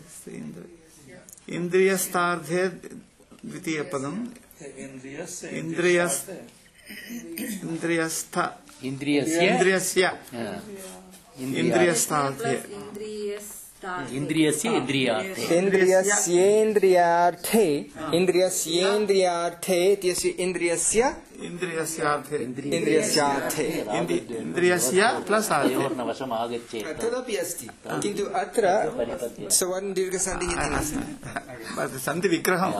इन्द्रियस्थार्थे द्वितीयपदम् इन्द्रियस्य इन्द्रियस् इन्द्रियस्थ इन्द्रियस्य इन्द्रियस्य इन्द्रियस्थार्थे इन्द्रियस्य इन्द्रियार्थे इन्द्रियस्येन्द्रियार्थे इन्द्रियस्येन्द्रियार्थे इत्यस्य इन्द्रियस्य इन्द्रियस्यार्थे इन्द्रियस्यार्थे इन्द्रियस्य प्लस् वर्णवशम् आगच्छेत् तदपि अस्ति किन्तु अत्र सवर्ण दीर्घसन्धिः इति नास्ति सन्धि विग्रहम्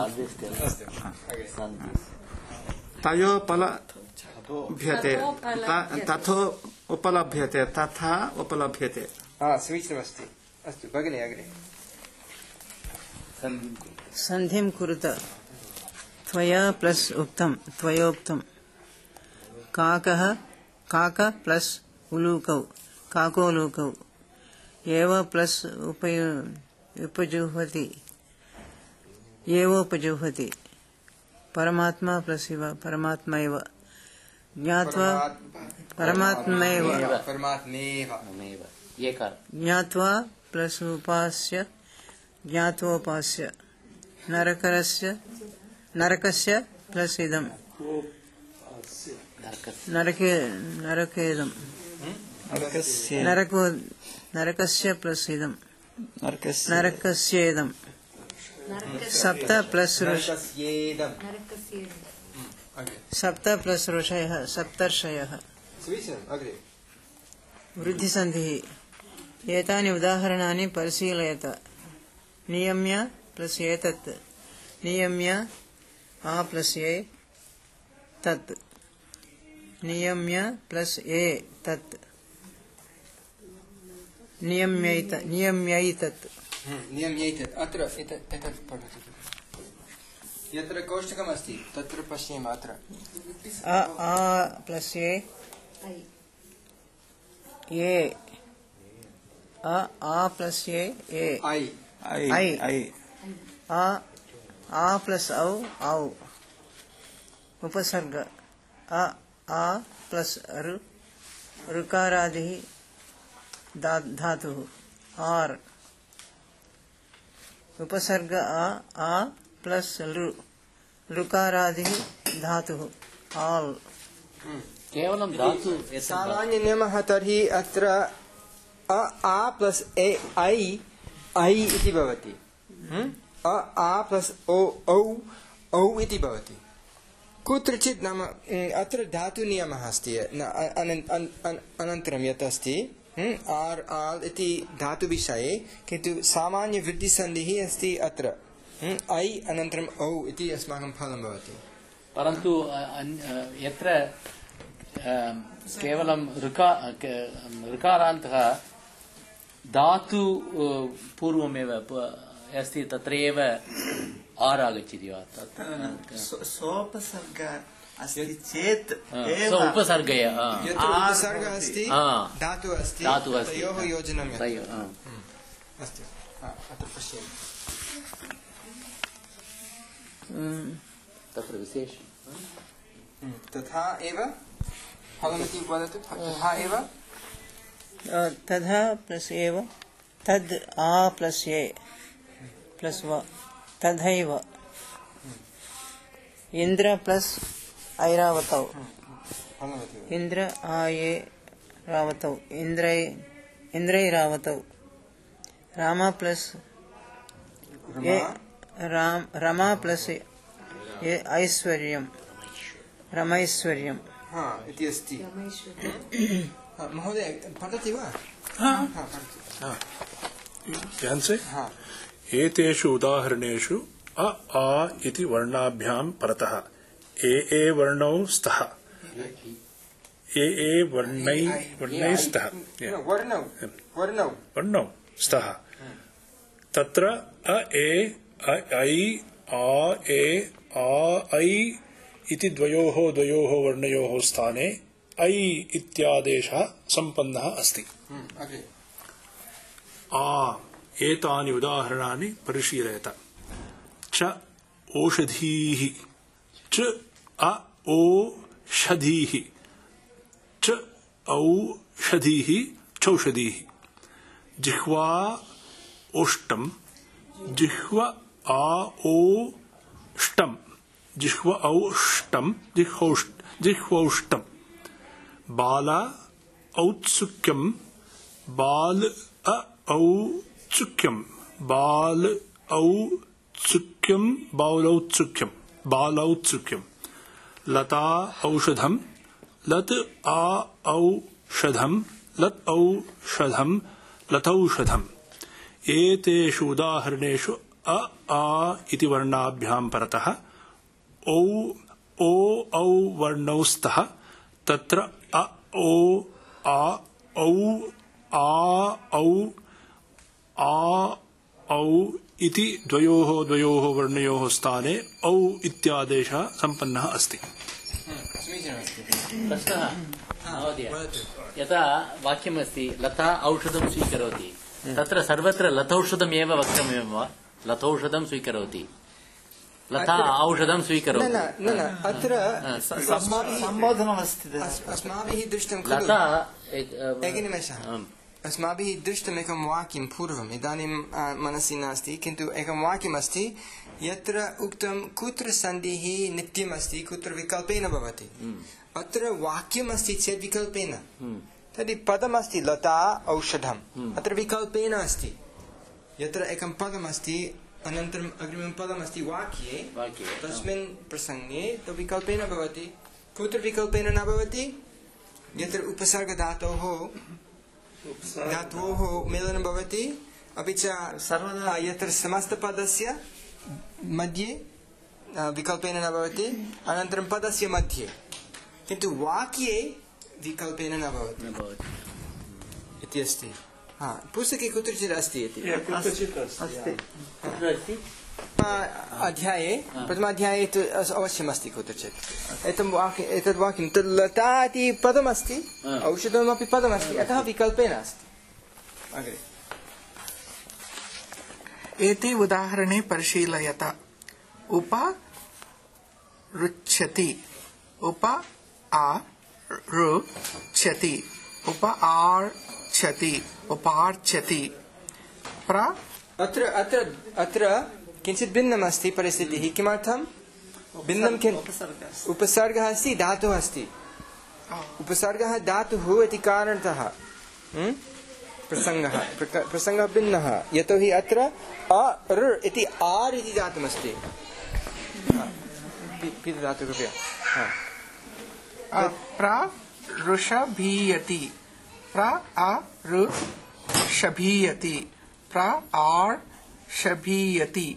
तयोपलभ्यते तथो उपलभ्यते तथा उपलभ्यते हा समीचीनमस्ति अस्तु भगिनी अग्रे सन्धिं कुरुत त्वया प्लस उक्तं त्वयोक्तं काकः काक प्लस उलूकौ काकोलूकौ एव प्लस उपयु उपजुह्वति एवोपजुह्वति परमात्मा प्लस इव परमात्मा इव ज्ञात्वा परमात्मैव परमात्मेव ज्ञात्वा प्लस उपास्य ज्ञात्वोपास्य नरकस्य नरकस्य प्लस इदं नरके नरकेदं नरको नरकस्य प्लस इदं नरकस्येदं सप्त प्लस सप्त प्लस ऋषयः सप्तर्षयः वृद्धिसन्धिः एतानि उदाहरणानि परिशीलयत नियम्य प्लस एतत् नियम्य आ प्लस ए तत् नियम्य प्लस ए तत् नियम्यैत नियम्यैतत् नियम्यैतत् अत्र एतत् एतत् पठतु यत्र कोष्टकमस्ति तत्र पश्येम अत्र आ आ प्लस ए ए आ आ प्लस ए ए ऐ ऐ आ आ प्लस औ औ उपसर्ग आ आ प्लस अरु ऋकारादिः धा धातुः आर् उपसर्ग आ आ प्लस लृ लृकारादिः धातुः आल् केवलं धातु सामान्य नियमः तर्हि अत्र अ आ प्लस ए ऐ ऐ इति भवति अ आ प्लस ओ औ औ इति भवति कुत्रचित् नाम अत्र धातु नियमः अस्ति अनन्तरं यत् अस्ति आर् आल् इति धातु विषये किन्तु सामान्य वृद्धिसन्धिः अस्ति अत्र ऐ अनन्तरम् औ इति अस्माकं फलं भवति परन्तु यत्र केवलं ऋका ऋकारान्तः धातु पूर्वमेव अस्ति तत्रैव आर् आगच्छति वा सोपसर्ग अस्ति चेत् उपसर्गय यत्र उपसर्गः अस्ति धातु अस्ति तयोः योजनं अस्तु अत्र पश्यन्तु तत्र विशेषं तथा एव फलमिति वदतु तथा एव तथा प्लस एव तद् आ प्लस ए प्लस व तथैव इन्द्र प्लस ऐरावतौ इन्द्र आये रावतौ इन्द्रै इन्द्रैरावतौ राम प्लस ए राम रमा प्लस ऐश्वर्यं रमैश्वर्यं हा इति अस्ति महोदय पठति वा एतेषु उदाहरणेषु अ आ इति वर्णाभ्यां परतः ए ए वर्णौ स्तः ए ए वर्णै वर्णै स्तः वर्णौ वर्णौ वर्णौ स्तः तत्र अ ए अ ऐ आ ए आ ऐ इति द्वयोः द्वयोः वर्णयोः स्थाने ऐ इत्यादेशः सम्पन्नः अस्ति आ एतानि उदाहरणानि परिशीलयत च ओषधीः च अ ओषधीः च औषधीः चौषधीः जिह्वा ओष्टं जिह्व आ ओष्टं जिह्व औष्टं जिह्वौष्टं बाल औत्सुक्यं बाल अ औत्सुक्यं बाल औत्सुक्यं बालौत्सुक्यं बालौत्सुक्यं लता औषधं लत आ औषधं लत औषधं लतौषधम् एतेषु उदाहरणेषु अ आ इति वर्णाभ्यां परतः औ ओ औ वर्णौ स्तः तत्र अ ओ आ औ आ औ आ औ इति द्वयोः द्वयोः वर्णयोः स्थाने औ इत्यादेशः सम्पन्नः अस्ति। प्रश्नः महोदय यथा वाक्यमस्ति लता औषधं स्वीकरोति तत्र सर्वत्र लतौषधम् एव वक्तव्यं वा लतौषधं स्वीकरोति लता औषधं स्वीकरोति न न अत्र सम्बोधनमस्ति अस्माभिः दृष्टं लता एकनिमेषः अस्माभिः दृष्टम् एकं वाक्यं पूर्वम् इदानीं मनसि नास्ति किन्तु एकं वाक्यमस्ति यत्र उक्तं कुत्र सन्धिः नित्यम् अस्ति कुत्र विकल्पेन भवति अत्र वाक्यमस्ति चेत् विकल्पेन तर्हि पदमस्ति लता औषधम् अत्र विकल्पेन अस्ति यत्र एकं पदमस्ति अनन्तरम् अग्रिमं पदमस्ति वाक्ये तस्मिन् प्रसङ्गे तु विकल्पेन भवति कुत्र विकल्पेन न भवति यत्र उपसर्गधातोः धातोः मेलनं भवति अपि च सर्वदा यत्र समस्तपदस्य मध्ये विकल्पेन न भवति अनन्तरं पदस्य मध्ये किन्तु वाक्ये विकल्पेन न भवति इति अस्ति हा पुस्तके कुत्रचित् अस्ति इति अध्याये प्रथमाध्याये तु अवश्यमस्ति कुत्रचित् एतत् वाक्य एतद् वाक्यं तद् लता इति पदमस्ति औषधमपि पदमस्ति अतः विकल्पेन अस्ति अग्रे एते उदाहरणे परिशीलयत उप रुच्यति उप आ रुच्यति उपार्च्छति उपार्च्छति प्र अत्र अत्र अत्र किञ्चित् भिन्नमस्ति परिस्थितिः किमर्थं भिन्नं किम् उपसर्गः अस्ति धातुः अस्ति उपसर्गः धातुः इति कारणतः प्रसङ्गः प्रसङ्गः भिन्नः यतोहि अत्र अ ऋ इति आर् इति धातुमस्ति धातु कृपया प्रऋषभीयति प्र अ ऋषभीयति प्र आर् शभीयति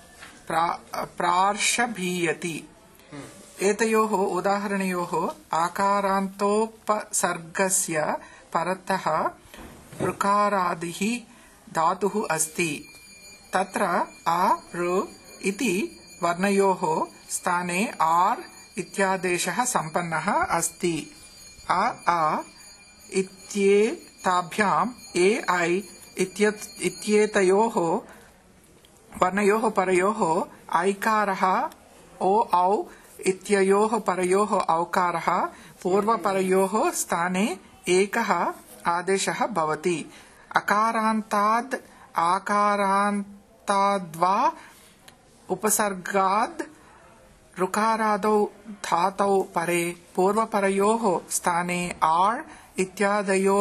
प्रार्षभीयति एतयोः उदाहरणयोः आकारान्तोपसर्गस्य परतः ऋकारादिः धातुः अस्ति तत्र आ ऋ इति वर्णयोः स्थाने आर् इत्यादेशः सम्पन्नः अस्ति अ आ इत्येताभ्याम् ए ऐ इत्येतयोः वर्णयोः परयोः ऐकारः ओ औ इत्ययोः परयोः औकारः पूर्वपरयोः स्थाने एकः आदेशः भवति अकारान्ताद् आकारान्ताद्वा उपसर्गाद् ऋकारादौ धातौ परे पूर्वपरयोः स्थाने आर् इत्यादयो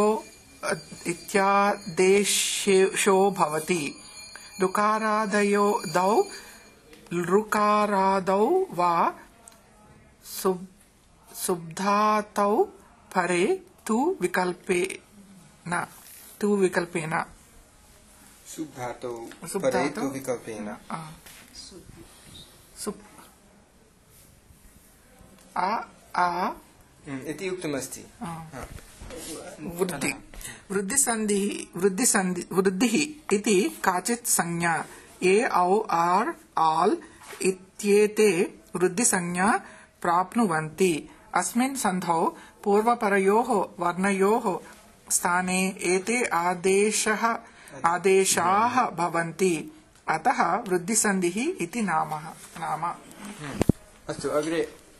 इत्यादेशो भवति ऋकारादयो दौ ऋकारादौ वा सुब्धातौ परे तु विकल्पेन तु विकल्पेन सुब्धातौ परे तु विकल्पेन आ आ इति उक्तमस्ति वृद्धि वृद्धिसन्धिः वृद्धिसन्धि वृद्धिः इति काचित् संज्ञा ए औ आर् आल् इत्येते वृद्धिसंज्ञा प्राप्नुवन्ति अस्मिन् सन्धौ पूर्वपरयोः वर्णयोः स्थाने एते आदेशः आदेशाः भवन्ति अतः वृद्धिसन्धिः इति नाम नाम अस्तु अग्रे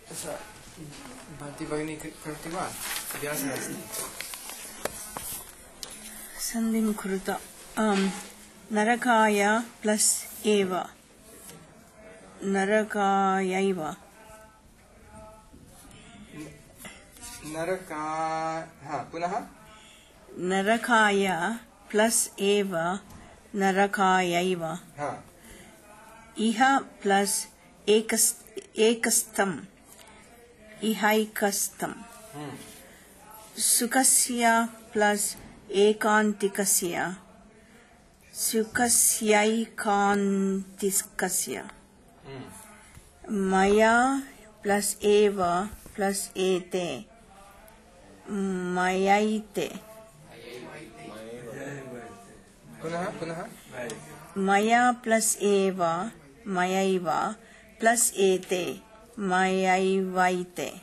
भवती भगिनी करोति वा अभ्यासः अस्ति सन्धिं कुरुत नरकाय प्लस् एव नरकायैव नरका हा पुनः नरकाय प्लस् एव नरकायैव हा इह प्लस् एकस् एकस्थम् इहैकस्थम् सुखस्य प्लस् एकान्तिकस्य सुखस्यैकान्तिकस्य मया प्लस् एव प्लस् एते मयैते पुनः पुनः मया प्लस् एव मयैव प्लस् एते मयैवैते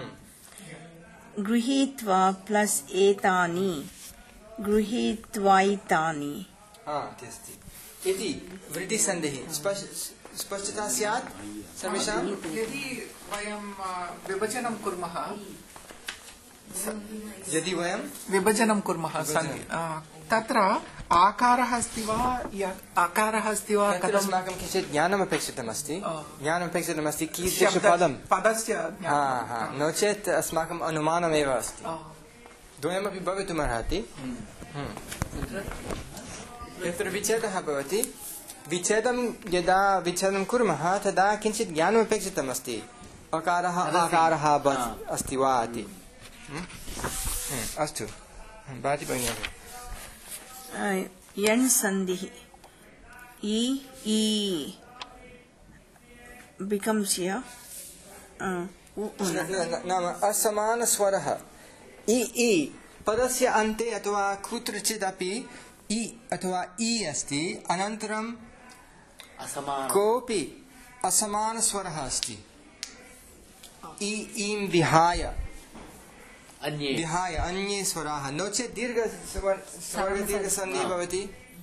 गृहीत्वा प्लस् एतानि गृहीत्वैतानि अस्ति इति वृद्धिसन्धिः स्पष्टता स्यात् सर्वेषां यदि वयं विभजनं कुर्मः यदि वयं विभजनं कुर्मः तत्र आकारः अस्ति वा आकारः अस्ति वा तत्र अस्माकं किञ्चित् ज्ञानम् अपेक्षितमस्ति ज्ञानम् अपेक्षितमस्ति कीदृशपदं पदस्य हा हा नो चेत् अस्माकम् अनुमानमेव अस्ति द्वयमपि भवितुमर्हति यत्र विच्छेदः भवति विच्छेदं यदा विच्छेदं कुर्मः तदा किञ्चित् ज्ञानम् अपेक्षितमस्ति अकारः आकारः अस्ति वा इति अस्तु भाति भगिनी यण् सन्धिः इ ई becomes here नाम असमानस्वरः इ इ पदस्य अन्ते अथवा कुत्रचिदपि इ अथवा इ अस्ति अनन्तरं कोऽपि असमानस्वरः अस्ति इ ईं विहाय अन्ये विहाय अन्ये स्वराः नो चेत् दीर्घ स्वर्गदीर्घसन्धिः भवति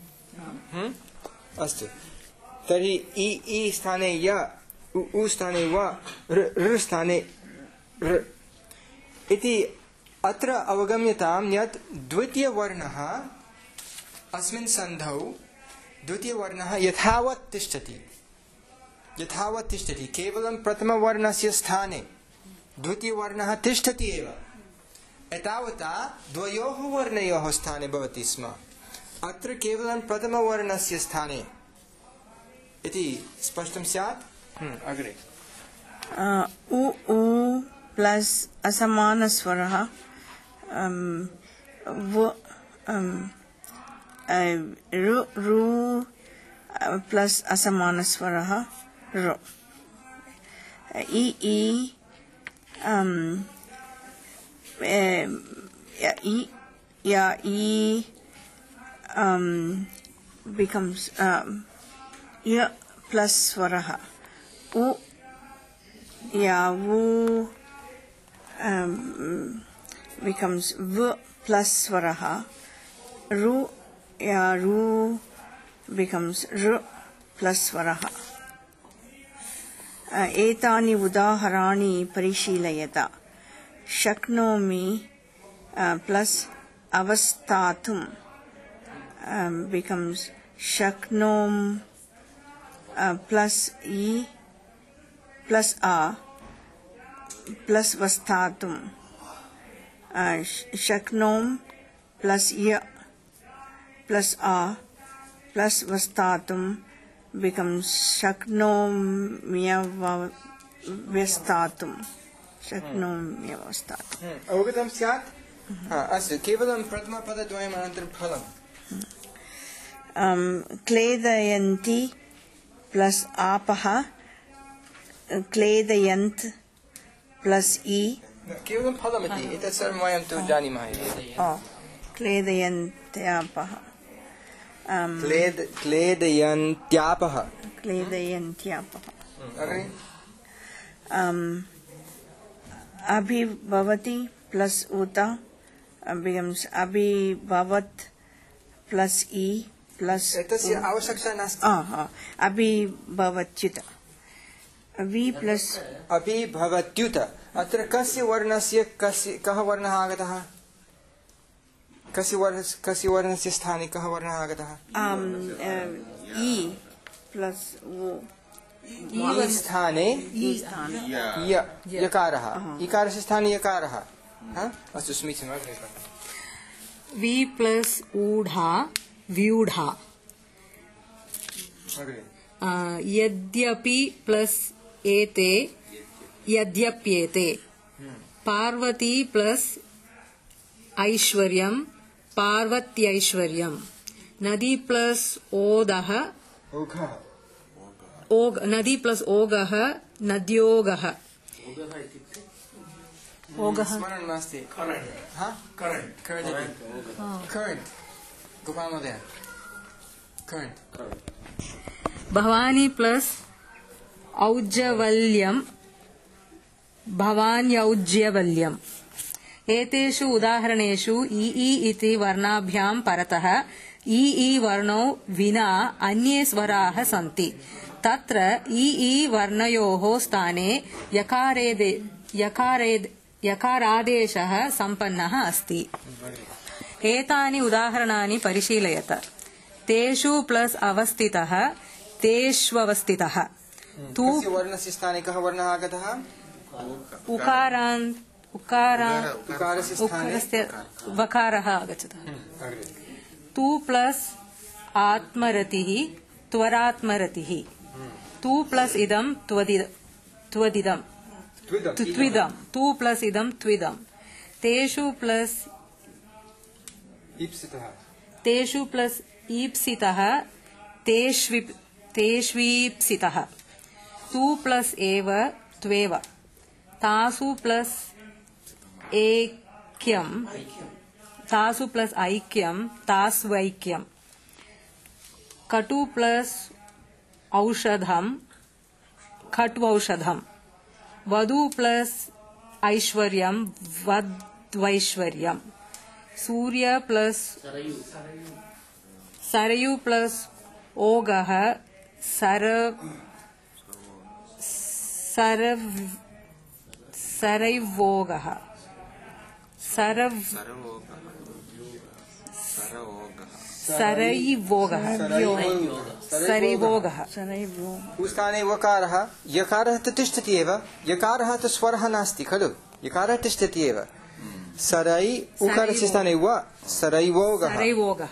अस्तु तर्हि इ इ स्थाने य उ उ स्थाने व ऋ ऋ स्थाने ऋ इति अत्र अवगम्यतां यत् द्वितीयवर्णः अस्मिन् सन्धौ द्वितीयवर्णः यथावत् तिष्ठति यथावत् तिष्ठति केवलं प्रथमवर्णस्य स्थाने द्वितीयवर्णः तिष्ठति एव एतावता द्वयोः वर्णयोः स्थाने भवति स्म अत्र केवलं प्रथमवर्णस्य स्थाने इति स्पष्टं स्यात् अग्रे उ उ प्लस असमानस्वरः व रु रु प्लस असमानस्वरः रो इ इ इ या इ becomes य प्लस स्वरः उ या वु becomes v plus swaraha ru ya ru becomes r plus swaraha etani udaharani parishilayata shaknomi plus avastatum becomes shaknom plus e plus a plus vastatum shaknom plus ya plus a plus vastatum becomes shaknom vyavastatum shaknom vyavastatum अवगतं स्यात् अस्तु केवलं प्रथमपदद्वयम् अनन्तरं फलम् क्लेदयन्ति plus आपः क्लेदयन्त् plus e केवलं फलमिति एतत् सर्वं वयं तु जानीमः क्लेदयन्त्यापः क्लेद क्लेदयन्त्यापः क्लेदयन्त्यापः अग्रे अभिभवति plus उत becomes अभिभवत् plus e plus एतस्य आवश्यकता नास्ति अभिभवत्युत वि प्लस अभिभवत्युत अत्र कस्य वर्णस्य कस्य कः वर्णः आगतः कस्य वर्ण कस्य वर्णस्य स्थाने कः वर्णः आगतः इ प्लस वो इ स्थाने य यकारः इकारस्य स्थाने यकारः अस्तु समीचीनम् अग्रे वि प्लस ऊढा व्यूढा यद्यपि प्लस एते यद्यप्येते पार्वती प्लस ऐश्वर्यं पार्वत्यैश्वर्यं नदी प्लस ओदः ओग नदी प्लस ओगः नद्योगः ओगः स्मरणं नास्ति हा करंट करंट करंट गोपाल महोदय करंट भवानी प्लस औज्ज्वल्यं भवान्यौज्ज्वल्यम् एतेषु उदाहरणेषु इ इ इति वर्णाभ्यां परतः इ इ वर्णौ विना अन्ये स्वराः सन्ति तत्र इ इ वर्णयोः स्थाने यकारेदे यकारेद यकारादेशः सम्पन्नः अस्ति एतानि उदाहरणानि परिशीलयत तेषु प्लस अवस्थितः तेष्वस्थितः तु वर्णस्य स्थाने कः वर्णः आगतः उकारान् उकारान् उकारस्य स्थाने वकारः आगच्छतः तु प्लस आत्मरतिः त्वरात्मरतिः तु प्लस इदं त्वदिदं त्विदं तु प्लस इदं त्विदं तेषु प्लस ईप्सितः तेषु प्लस ईप्सितः तेष्विप् तेष्वीप्सितः तु प्लस एव त्वेव तासु प्लस ऐक्यं तासु प्लस ऐक्यं तास्वैक्यं कटु प्लस औषधं खट्वौषधं वधु प्लस ऐश्वर्यं वद्वैश्वर्यं सूर्य प्लस सरयु प्लस ओगः सर सरव सरैवोगः सरव सरैवोगः सरैवोगः स्थाने वकारः यकारः तु तिष्ठति एव यकारः तु स्वरः नास्ति खलु यकारः तिष्ठति एव सरै उकारस्य स्थाने व सरैवोगः सरैवोगः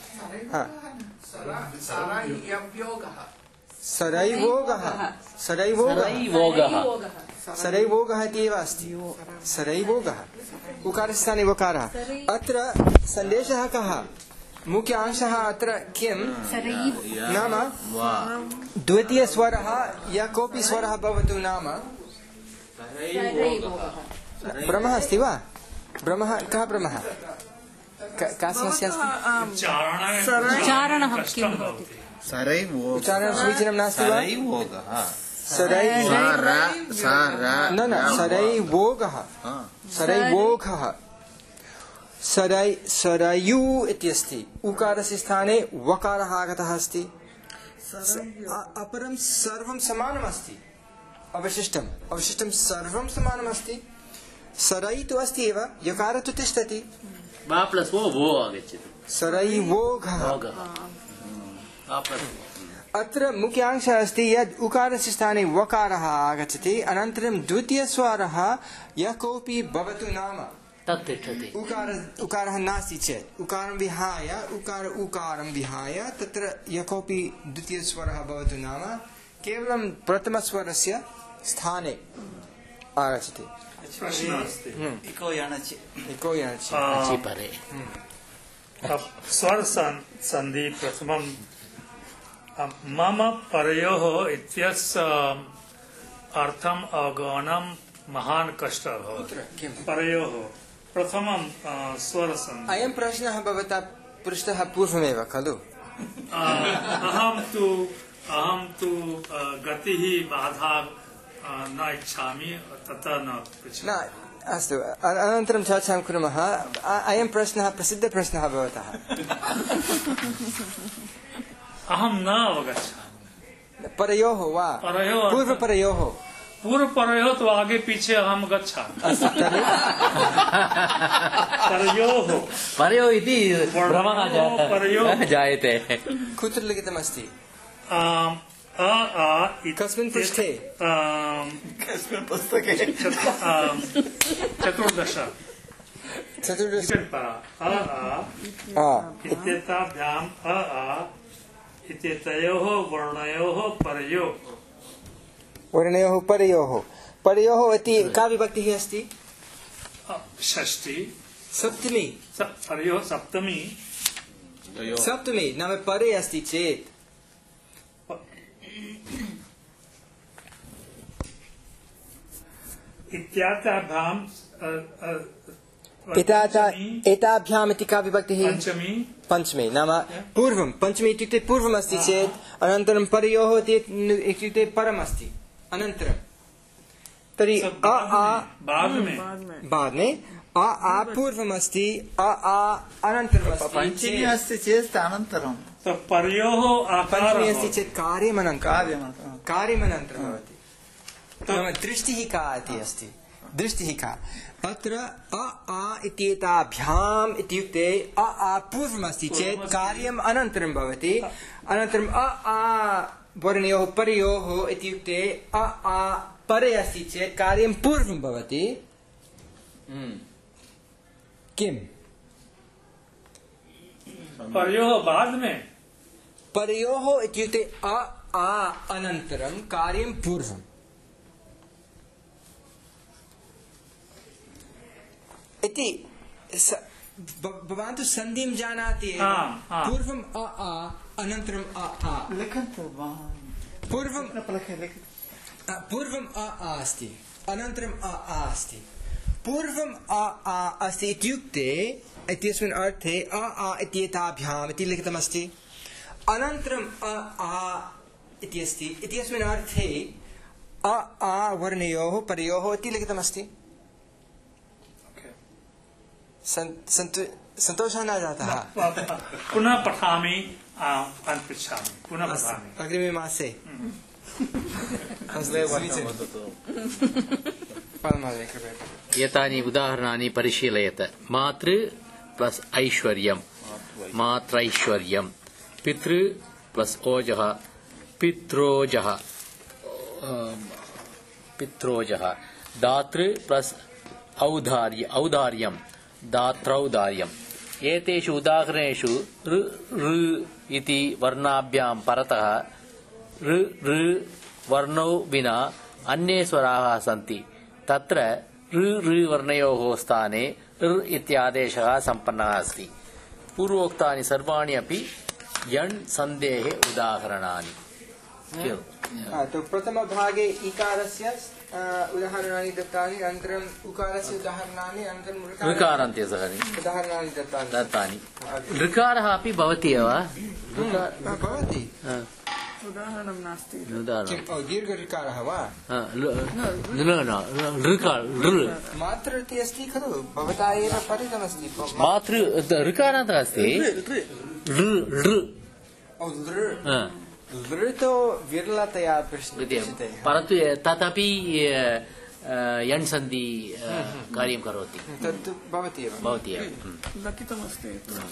सरैवोगः सरैवोगः सरैवोगः इति एव अस्ति सरैवोगः उकारस्य स्थाने वकारः अत्र सन्देशः कः मुख्यांशः अत्र किं नाम द्वितीयस्वरः या कोऽपि स्वरः भवतु नाम भ्रमः अस्ति वा भ्रमः कः भ्रमः का समस्या अस्ति उच्चारणः किं भवति उच्चारणं समीचीनं नास्ति वा न न सरैवोगः सरैवोगः सरै सरयू इत्यस्ति उकारस्य स्थाने वकारः आगतः अस्ति अपरं सर्वं समानम् अस्ति अवशिष्टम् अवशिष्टं सर्वं समानम् अस्ति सरै तु अस्ति एव यकारः तु तिष्ठति वा प्लस् वो वो आगच्छति सरैवोगः अत्र मुख्यांशः अस्ति यद् उकारस्य स्थाने वकारः आगच्छति अनन्तरं द्वितीयस्वरः यः कोऽपि भवतु नाम उकार उकारः नास्ति चेत् उकारं विहाय उकार उकारं विहाय तत्र यः कोऽपि द्वितीयस्वरः भवतु नाम केवलं प्रथमस्वरस्य स्थाने आगच्छति इको यणचि इको यणचि परे स्वर सन्धि प्रथमं मम परयोः इत्यस्य अर्थम् अवगमनं महान् कष्टः भवति परयोः प्रथमं स्वरसन्धि अयं प्रश्नः भवता पृष्टः पूर्वमेव खलु अहं तु अहं तु गतिः बाधा न इच्छामि तथा न पृच्छामि अस्तु अनन्तरं चर्चां कुर्मः अयं प्रश्नः प्रसिद्धप्रश्नः भवतः अहं न अवगच्छामि परयोः वा पूर्वपरयोः पूर्वपरयोः तो आगे पीछे अहं गच्छामि परयोः परयोः इति भ्रमः जायते कुत्र लिखितमस्ति अ आ कस्मिन् पृष्ठे कस्मिन् पुस्तके चतुर्दश चतुर्दश अ आ इत्येताभ्याम् अ आ इत्येतयोः वर्णयोः परयोः वर्णयोः परयोः परयोः इति का विभक्तिः अस्ति षष्ठी सप्तमी परयोः सप्तमी सप्तमी नाम परे अस्ति चेत् इत्याभ्याम् एताभ्याम् इति का विभक्तिः पञ्चमी पञ्चमी नाम पूर्वं पञ्चमी इत्युक्ते पूर्वम् अस्ति चेत् अनन्तरं परयोः इत्युक्ते परम् अस्ति अनन्तरं तर्हि अ आ बाद में अ आ पूर्वम् अस्ति अ आ अनन्तरम् अस्ति पञ्चमी अस्ति चेत् अनन्तरं परयोः पञ्चमी अस्ति चेत् कार्यमनन्तरं कार्यमनन्तरं भवति नाम दृष्टिः का इति अस्ति दृष्टिः का अत्र अ आ इत्येताभ्याम् इत्युक्ते अ आ पूर्वमस्ति चेत् कार्यम् अनन्तरं भवति अनन्तरम् अ आ वर्णयोः परयोः इत्युक्ते अ आ परे अस्ति चेत् कार्यं पूर्वं भवति किम् परयोः बाद में परयोः इत्युक्ते अ आ अनन्तरं कार्यं पूर्वम् इति भवान् तु सन्धिं जानाति पूर्वम् अ आ अनन्तरम् अ आ पूर्वं पूर्वम् अ आ अस्ति अनन्तरम् अ आ अस्ति पूर्वम् अ आ अस्ति इत्युक्ते इत्यस्मिन् अर्थे अ आ इत्येताभ्याम् इति लिखितमस्ति अनन्तरम् अ आ इति अस्ति इत्यस्मिन् अर्थे अ आ वर्णयोः परयोः इति लिखितमस्ति सन्तोषः न जातः पुनः पठामि पृच्छामि पुनः पठामि अग्रिमे मासे पालमहोदय कृपया एतानि उदाहरणानि परिशीलयत मातृ प्लस ऐश्वर्यं मात्रैश्वर्यं पितृ प्लस ओजः पित्रोजः पित्रोजः दातृ प्लस औदार्य औदार्यं दात्रौदार्यम् एतेषु उदाहरणेषु ऋ ऋ इति वर्णाभ्यां परतः ऋ ऋ वर्णौ विना अन्ये स्वराः सन्ति तत्र ऋ ऋ वर्णयोः स्थाने ऋ इत्यादेशः सम्पन्नः अस्ति पूर्वोक्तानि सर्वाणि अपि यण् सन्धेः उदाहरणानि तो प्रथमभागे इकारस्य उदाहरणानि दत्तानि अनन्तरम् उकारस्य उदाहरणानि अनन्तरं ऋकारान्ते सह उदाहरणानि दत्तानि दत्तानि ऋकारः अपि भवति एव भवति उदाहरणं नास्ति दीर्घ ऋकारः वा मातृ इति अस्ति खलु भवता एव पठितमस्ति मातृ ऋकारान्तः अस्ति लृतो विरलतया पृच्छते परन्तु तदपि यण् सन्धि कार्यं करोति तद् भवति एव भवति एव लिखितमस्ति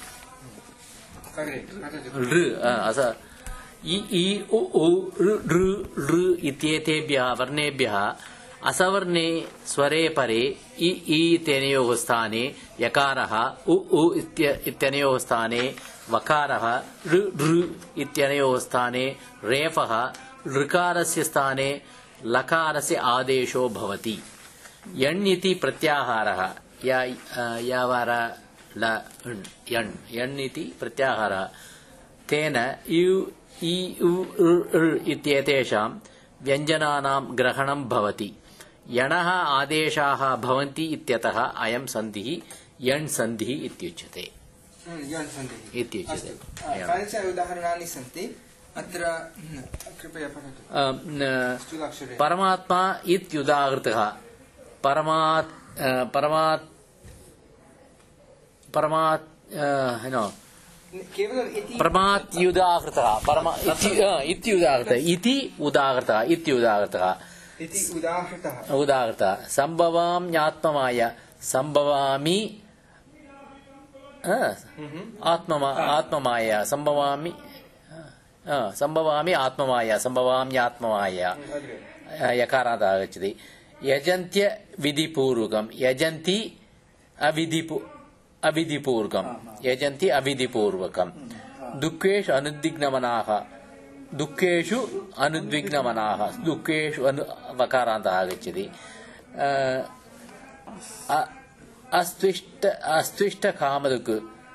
इ इ उ उ ऋ ऋ इत्येतेभ्यः वर्णेभ्यः असवर्णे स्वरे परे इ इ इत्यनयोः स्थाने यकारः उ उ इत्यनयोः स्थाने वकारः ऋ ऋ इत्यनयोः स्थाने रेफः ऋकारस्य स्थाने लकारस्य आदेशो भवति यण् इति प्रत्याहारः या यावार ल यण् यण् इति प्रत्याहारः तेन यु इ उ ऋ इत्येतेषां व्यञ्जनानां ग्रहणं भवति यणः आदेशाः भवन्ति इत्यतः अयं सन्धिः यण् सन्धिः इत्युच्यते इत्युच्यते पञ्च उदाहरणानि सन्ति अत्र कृपया पठतु परमात्मा इत्युदाहृतः परमात् परमात् परमात् नो परमात्युदाहृतः परमा इत्युदाहृतः इति उदाहृतः इत्युदाहृतः उदाहृतः सम्भवाम्यात्ममाय सम्भवामि आत्ममा आत्ममाया सम्भवामि सम्भवामि आत्ममाया सम्भवाम्यात्ममाया यकारात् आगच्छति यजन्त्य विधिपूर्वकं यजन्ति अविधिपू अविधिपूर्वकं यजन्ति अविधिपूर्वकं दुःखेषु अनुद्विग्नमनाः दुःखेषु अनुद्विग्नमनाः दुःखेषु अनु वकारान्तः आगच्छति अस्त्विष्ट अस्त्विष्टकामधुक्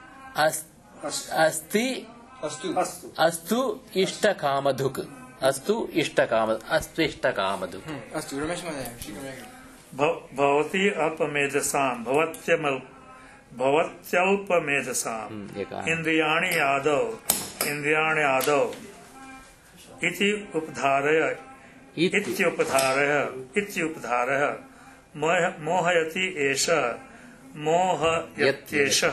अस्ति अस्तु इष्टकामधुक् अस्तु इष्टकाम अस्त्विष्टकामधुक् अस्तु रमेश महोदय भवति अल्पमेधसां भवत्यमल् भवत्यल्पमेधसाम् इन्द्रियाणि आदौ इन्द्रियाणि आदौ इति उपधारय इत्युपधारय इत्युपधारय मोहयति एष मोहयत्येषः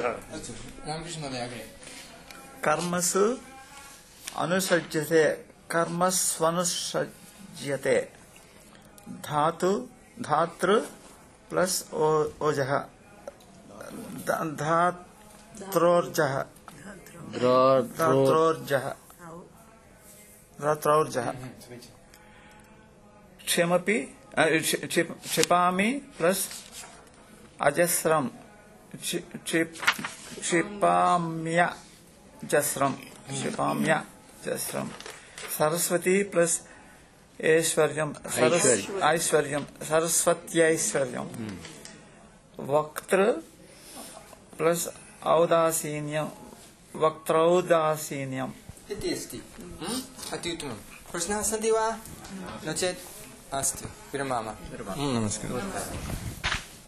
कर्मसु अनुसज्यते कर्मस्वनुसज्यते धातु धातृ प्लस ओजः धात्रोर्जः धात्रोर्जः धात्रोर्जः क्षमपि क्षिपामि प्लस अजस्रम क्षिपाम्य जस्रम क्षिपाम्य जस्रम सरस्वती प्लस ऐश्वर्यम ऐश्वर्यम सरस्वत्यैश्वर्यम वक्त्र प्लस औदासीन्यम वक्त्रौदासीन्यम इति अस्ति अत्युत्तमं प्रश्नाः सन्ति वा नो चेत् अस्तु विरमामः नमस्कारः।